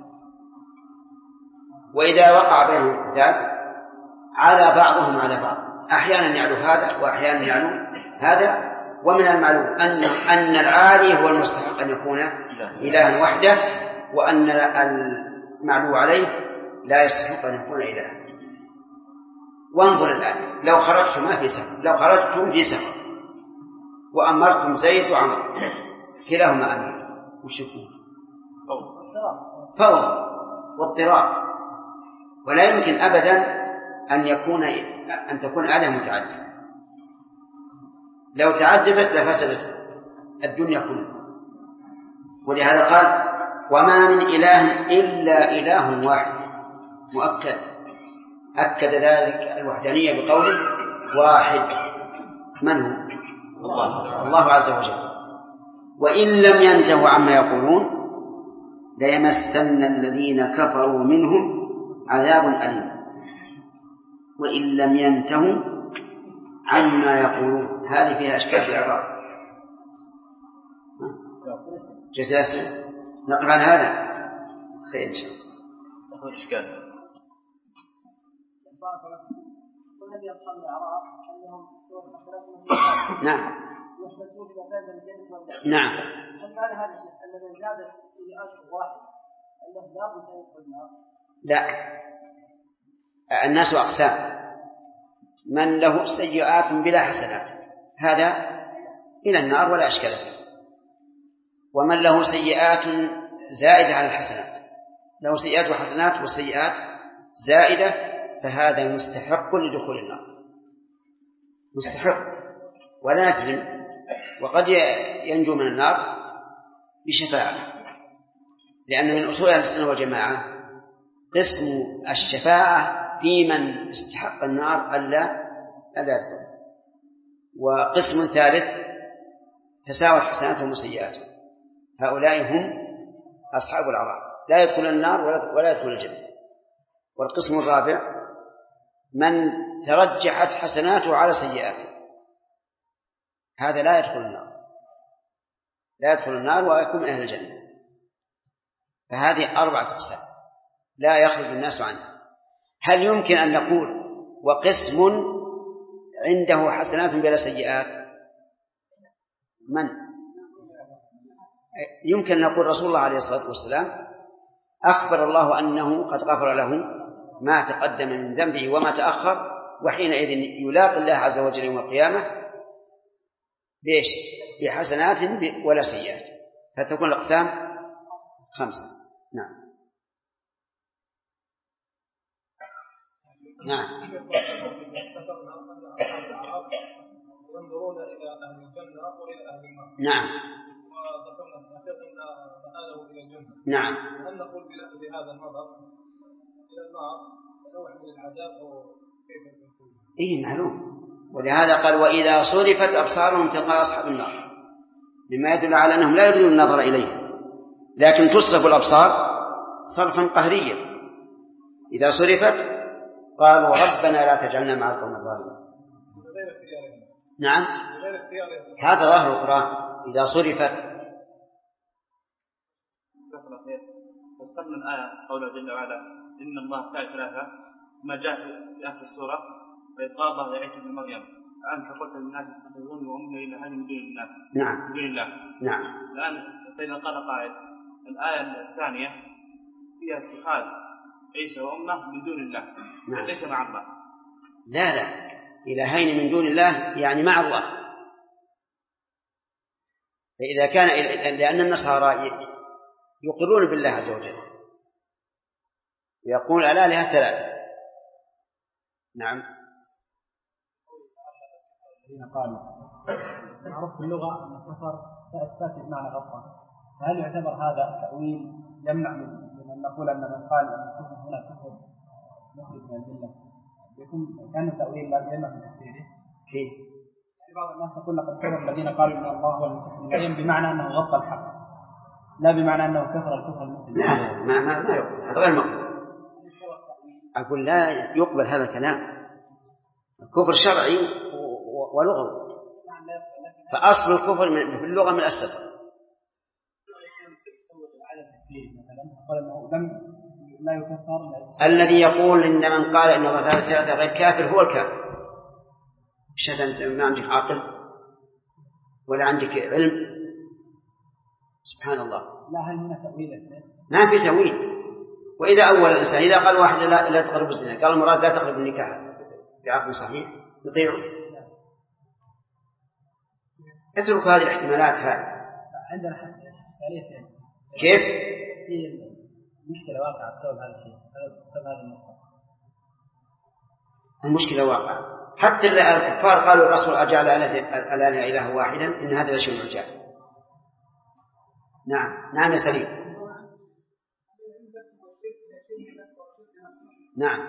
[SPEAKER 1] وإذا وقع بينهم قتال على بعضهم على بعض، أحيانا يعلو هذا وأحيانا يعلو هذا. ومن المعلوم أن العالي هو المستحق أن يكون إلها وحده، وأن المعلو عليه لا يستحق أن يكون إلها. وانظر الآن، لو خرجتم في سفر وأمرتم زيد وعمر كلاهما أمير، وش يكون؟ فوضى واضطراب، ولا يمكن أبدا أن تكون آلهة متعددة. لو تعددت لفسدت الدنيا كلها. ولهذا قال وما من إله إلا إله واحد، مؤكد. أكد ذلك الوحدانية بقوله واحد. من هو؟ الله عز وجل. وإن لم ينتهوا عما يقولون ليمسن الذين كفروا منهم عذاب أليم. وإن لم ينتهوا عما يقولون، هذه فيها أشكال في الإعراب. جزاسة نقف عن هذا خير إن شاء الله.
[SPEAKER 3] أخذ إشكال.
[SPEAKER 2] والذي أصحاب الأعراف أنهم
[SPEAKER 1] نعم
[SPEAKER 2] يحبسون في مكان الجنة والنار.
[SPEAKER 1] نعم.
[SPEAKER 2] هل معنى هذا الشيء أن من زادت سيئاته واحد أنه لا بد أن يدخل النار؟
[SPEAKER 1] لا، الناس أقسام، من له سيئات بلا حسنات هذا إلى النار ولا أشكال فيه، ومن له سيئات زائدة على الحسنات، له سيئات وحسنات والسيئات زائدة، فهذا مستحق لدخول النار، مستحق ولا نجزم، وقد ينجو من النار بشفاعة، لأن من أصول أهل السنة والجماعة قسم الشفاعة في من استحق النار ألا يدخل، وقسم ثالث تساوت حسناتهم وسيئاتهم، هؤلاء هم أصحاب الأعراف لا يدخل النار ولا يدخل الجنة. والقسم الرابع من ترجحت حسناته على سيئاته، هذا لا يدخل النار ويكون من أهل الجنة. فهذه 4 أقسام لا يخرج الناس عنها. هل يمكن أن نقول وقسم عنده حسنات بلا سيئات؟ من يمكن أن نقول رسول الله عليه الصلاة والسلام أخبر الله أنه قد غفر له ما تقدم من ذنبه وما تأخر، وحينئذ يلاقي الله عز وجل يوم القيامة بإيش؟ بحسنات ولا سيئات، فتكون الأقسام 5. نعم. نعم.
[SPEAKER 10] ينظرون إلى أهل الجنة وإلى أهل النار.
[SPEAKER 1] نعم.
[SPEAKER 10] وذكرنا في الأخير أن مآلهم إلى الجنة.
[SPEAKER 1] نعم.
[SPEAKER 10] هل نقول بهذا النظر إلى النار نوع من العذاب أو كيف يكون؟
[SPEAKER 1] إيه معلوم، ولهذا قال وإذا صرفت أبصارهم تلقاء أصحاب النار، مما يدل على أنهم لا يريدون النظر إليه، لكن تصرف الأبصار صرفا قهريا. إذا صرفت قالوا ربنا لا تجعلنا مع القوم الظالمين. نعم، هذا ظاهر القرآن. إذا صرفت
[SPEAKER 7] فسرنا الآية قوله جل وعلا إن الله ثالث ثلاثة، ما جاء في آخر السورة وإذ قال الله لعيسى ابن مريم أنت قلت للناس اتخذوني وأمي إلهين من دون الله.
[SPEAKER 1] نعم.
[SPEAKER 7] من دون الله.
[SPEAKER 1] نعم.
[SPEAKER 7] الآن فإذا قال قائل الآية الثانية فيها اتخاذ عيسى وأمه من دون الله. نعم. ليس مع الله.
[SPEAKER 1] لا إلهين من دون الله يعني مع الله. فإذا كان لأن النصارى يقرون بالله عز وجل ويقول الآلهة 3. نعم.
[SPEAKER 11] الذين قالوا معروف في اللغة أن الكفر تأتي بمعنى غطى، فهل يعتبر هذا تأويل يمنع من أن نقول أن من قال أن الكفر هنا كفر مخرج من الملة يكون كان التأويل لا يمنع من تفسيره؟
[SPEAKER 1] كيف؟
[SPEAKER 11] بعض الناس يقول لقد كفر الذين قالوا إن الله هو المسيح ابن مريم بمعنى أنه غطى الحق، لا بمعنى أنه كفر الكفر المخرج.
[SPEAKER 1] لا ما يقبل، هذا غير مقبول. أقول لا يقبل هذا الكلام، الكفر شرعي ولغوي، فأصل الكفر في اللغة من الستر. الذي يقول إن من قال إن الله ثالث غير كافر هو الكافر. مش أنت ما عندك عقل ولا عندك علم؟ سبحان الله.
[SPEAKER 11] لا هل هنا تأويل؟
[SPEAKER 1] ما في تأويل. وإذا أول الإنسان إذا قال واحد لا تقرب الزنا، قال المراد لا تقرب النكاح بعقل صحيح يطيعه. اترك هذه الاحتمالات. هذه
[SPEAKER 11] عندنا إشكالية.
[SPEAKER 1] كيف؟
[SPEAKER 11] في مشكلة واقعة بسبب هذا الشيء، بسبب هذا النقطة.
[SPEAKER 1] المشكلة واقعة. حتى الكفار قالوا الرسول أجعل الآلهة إله واحدا إن هذا لشيء عجاب. نعم يا سليم. نعم.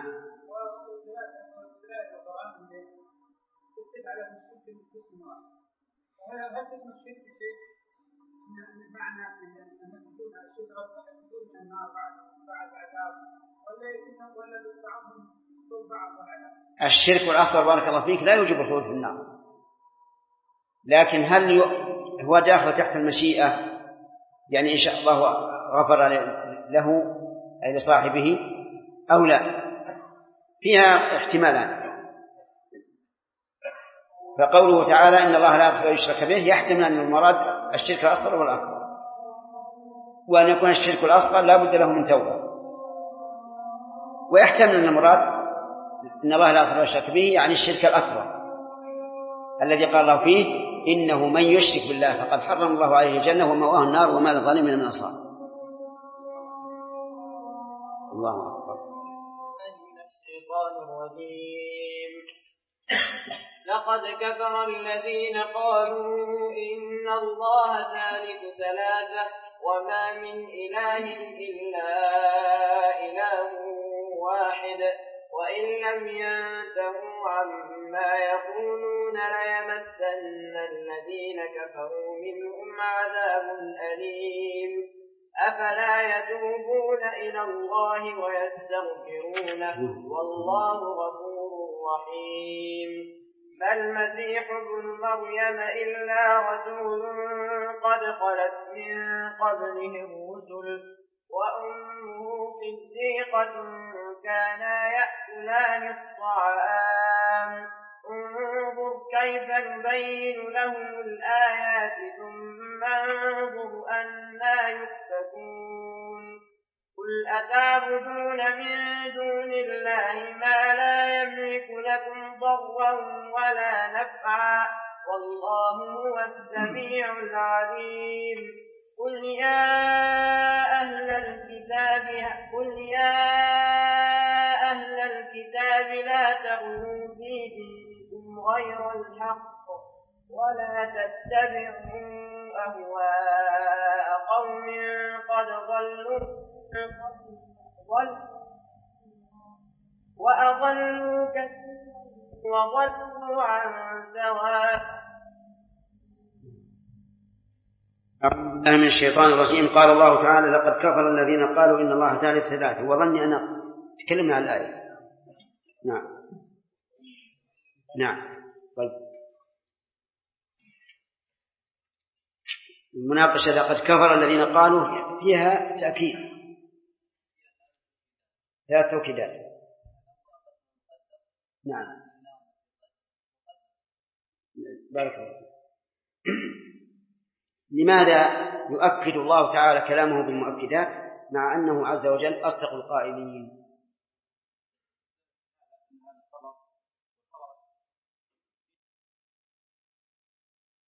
[SPEAKER 12] هل اسم الشرك شيء معنى ان تكون الشرك اصلا بدون النار بعد عذاب ولا بعضهم دون بعض العذاب؟
[SPEAKER 1] الشرك والاصغر بارك الله فيك لا يوجب الخلود في النار، لكن هل هو داخل تحت المشيئة يعني إن شاء الله غفر له أي لصاحبه أو لا، فيها احتمالان. فقوله تعالى إن الله لا يغفر يشرك به يحتمل أن المراد الشرك الأصغر والأكبر، وأن يكون الشرك الأصغر لا بد له من توبة، ويحتمل أن المراد إن الله لا يغفر يشرك به يعني الشرك الأكبر الذي قال الله فيه إنه من يشرك بالله فقد حرم الله عليه الجنة ومأواه النار وما للظالمين من أنصار. الله أكبر.
[SPEAKER 13] من الشيطان الرجيم. لقد كفر الذين قالوا إن الله ثالث ثلاثة وما من إله إلا إله واحد وإن لم ينتهوا عما يقولون ليمسن الذين كفروا منهم عذاب أليم. أفلا يتوبون إلى الله ويستغفرونه والله غفور رحيم. ما المسيح ابن مريم إلا رسول قد خلت من قبله الرسل وأمه صديقة كانا يأكلان الطعام انظر كيف نبين لهم الآيات ثم انظر أنى يؤفكون. قل أتعبدون من دون الله ما لا يملك لكم ضرا ولا نفعا والله هو السميع العليم. قل يا أهل الكتاب لا تغلوا في دينكم غير الحق ولا تتبعوا أهواء قوم قد ضلوا وأضلوا كثيرا وضلوا عن سواء.
[SPEAKER 1] أعوذ بالله من الشيطان الرجيم. قال الله تعالى لقد كفر الذين قالوا إن الله ثالث ثلاثة. وظني أن تكلمنا عن الآية. نعم طيب. المناقشة لقد كفر الذين قالوا فيها تأكيد ثلاث توكيدات. نعم بارك الله. لماذا يؤكد الله تعالى كلامه بالمؤكدات مع أنه عز وجل أصدق القائلين؟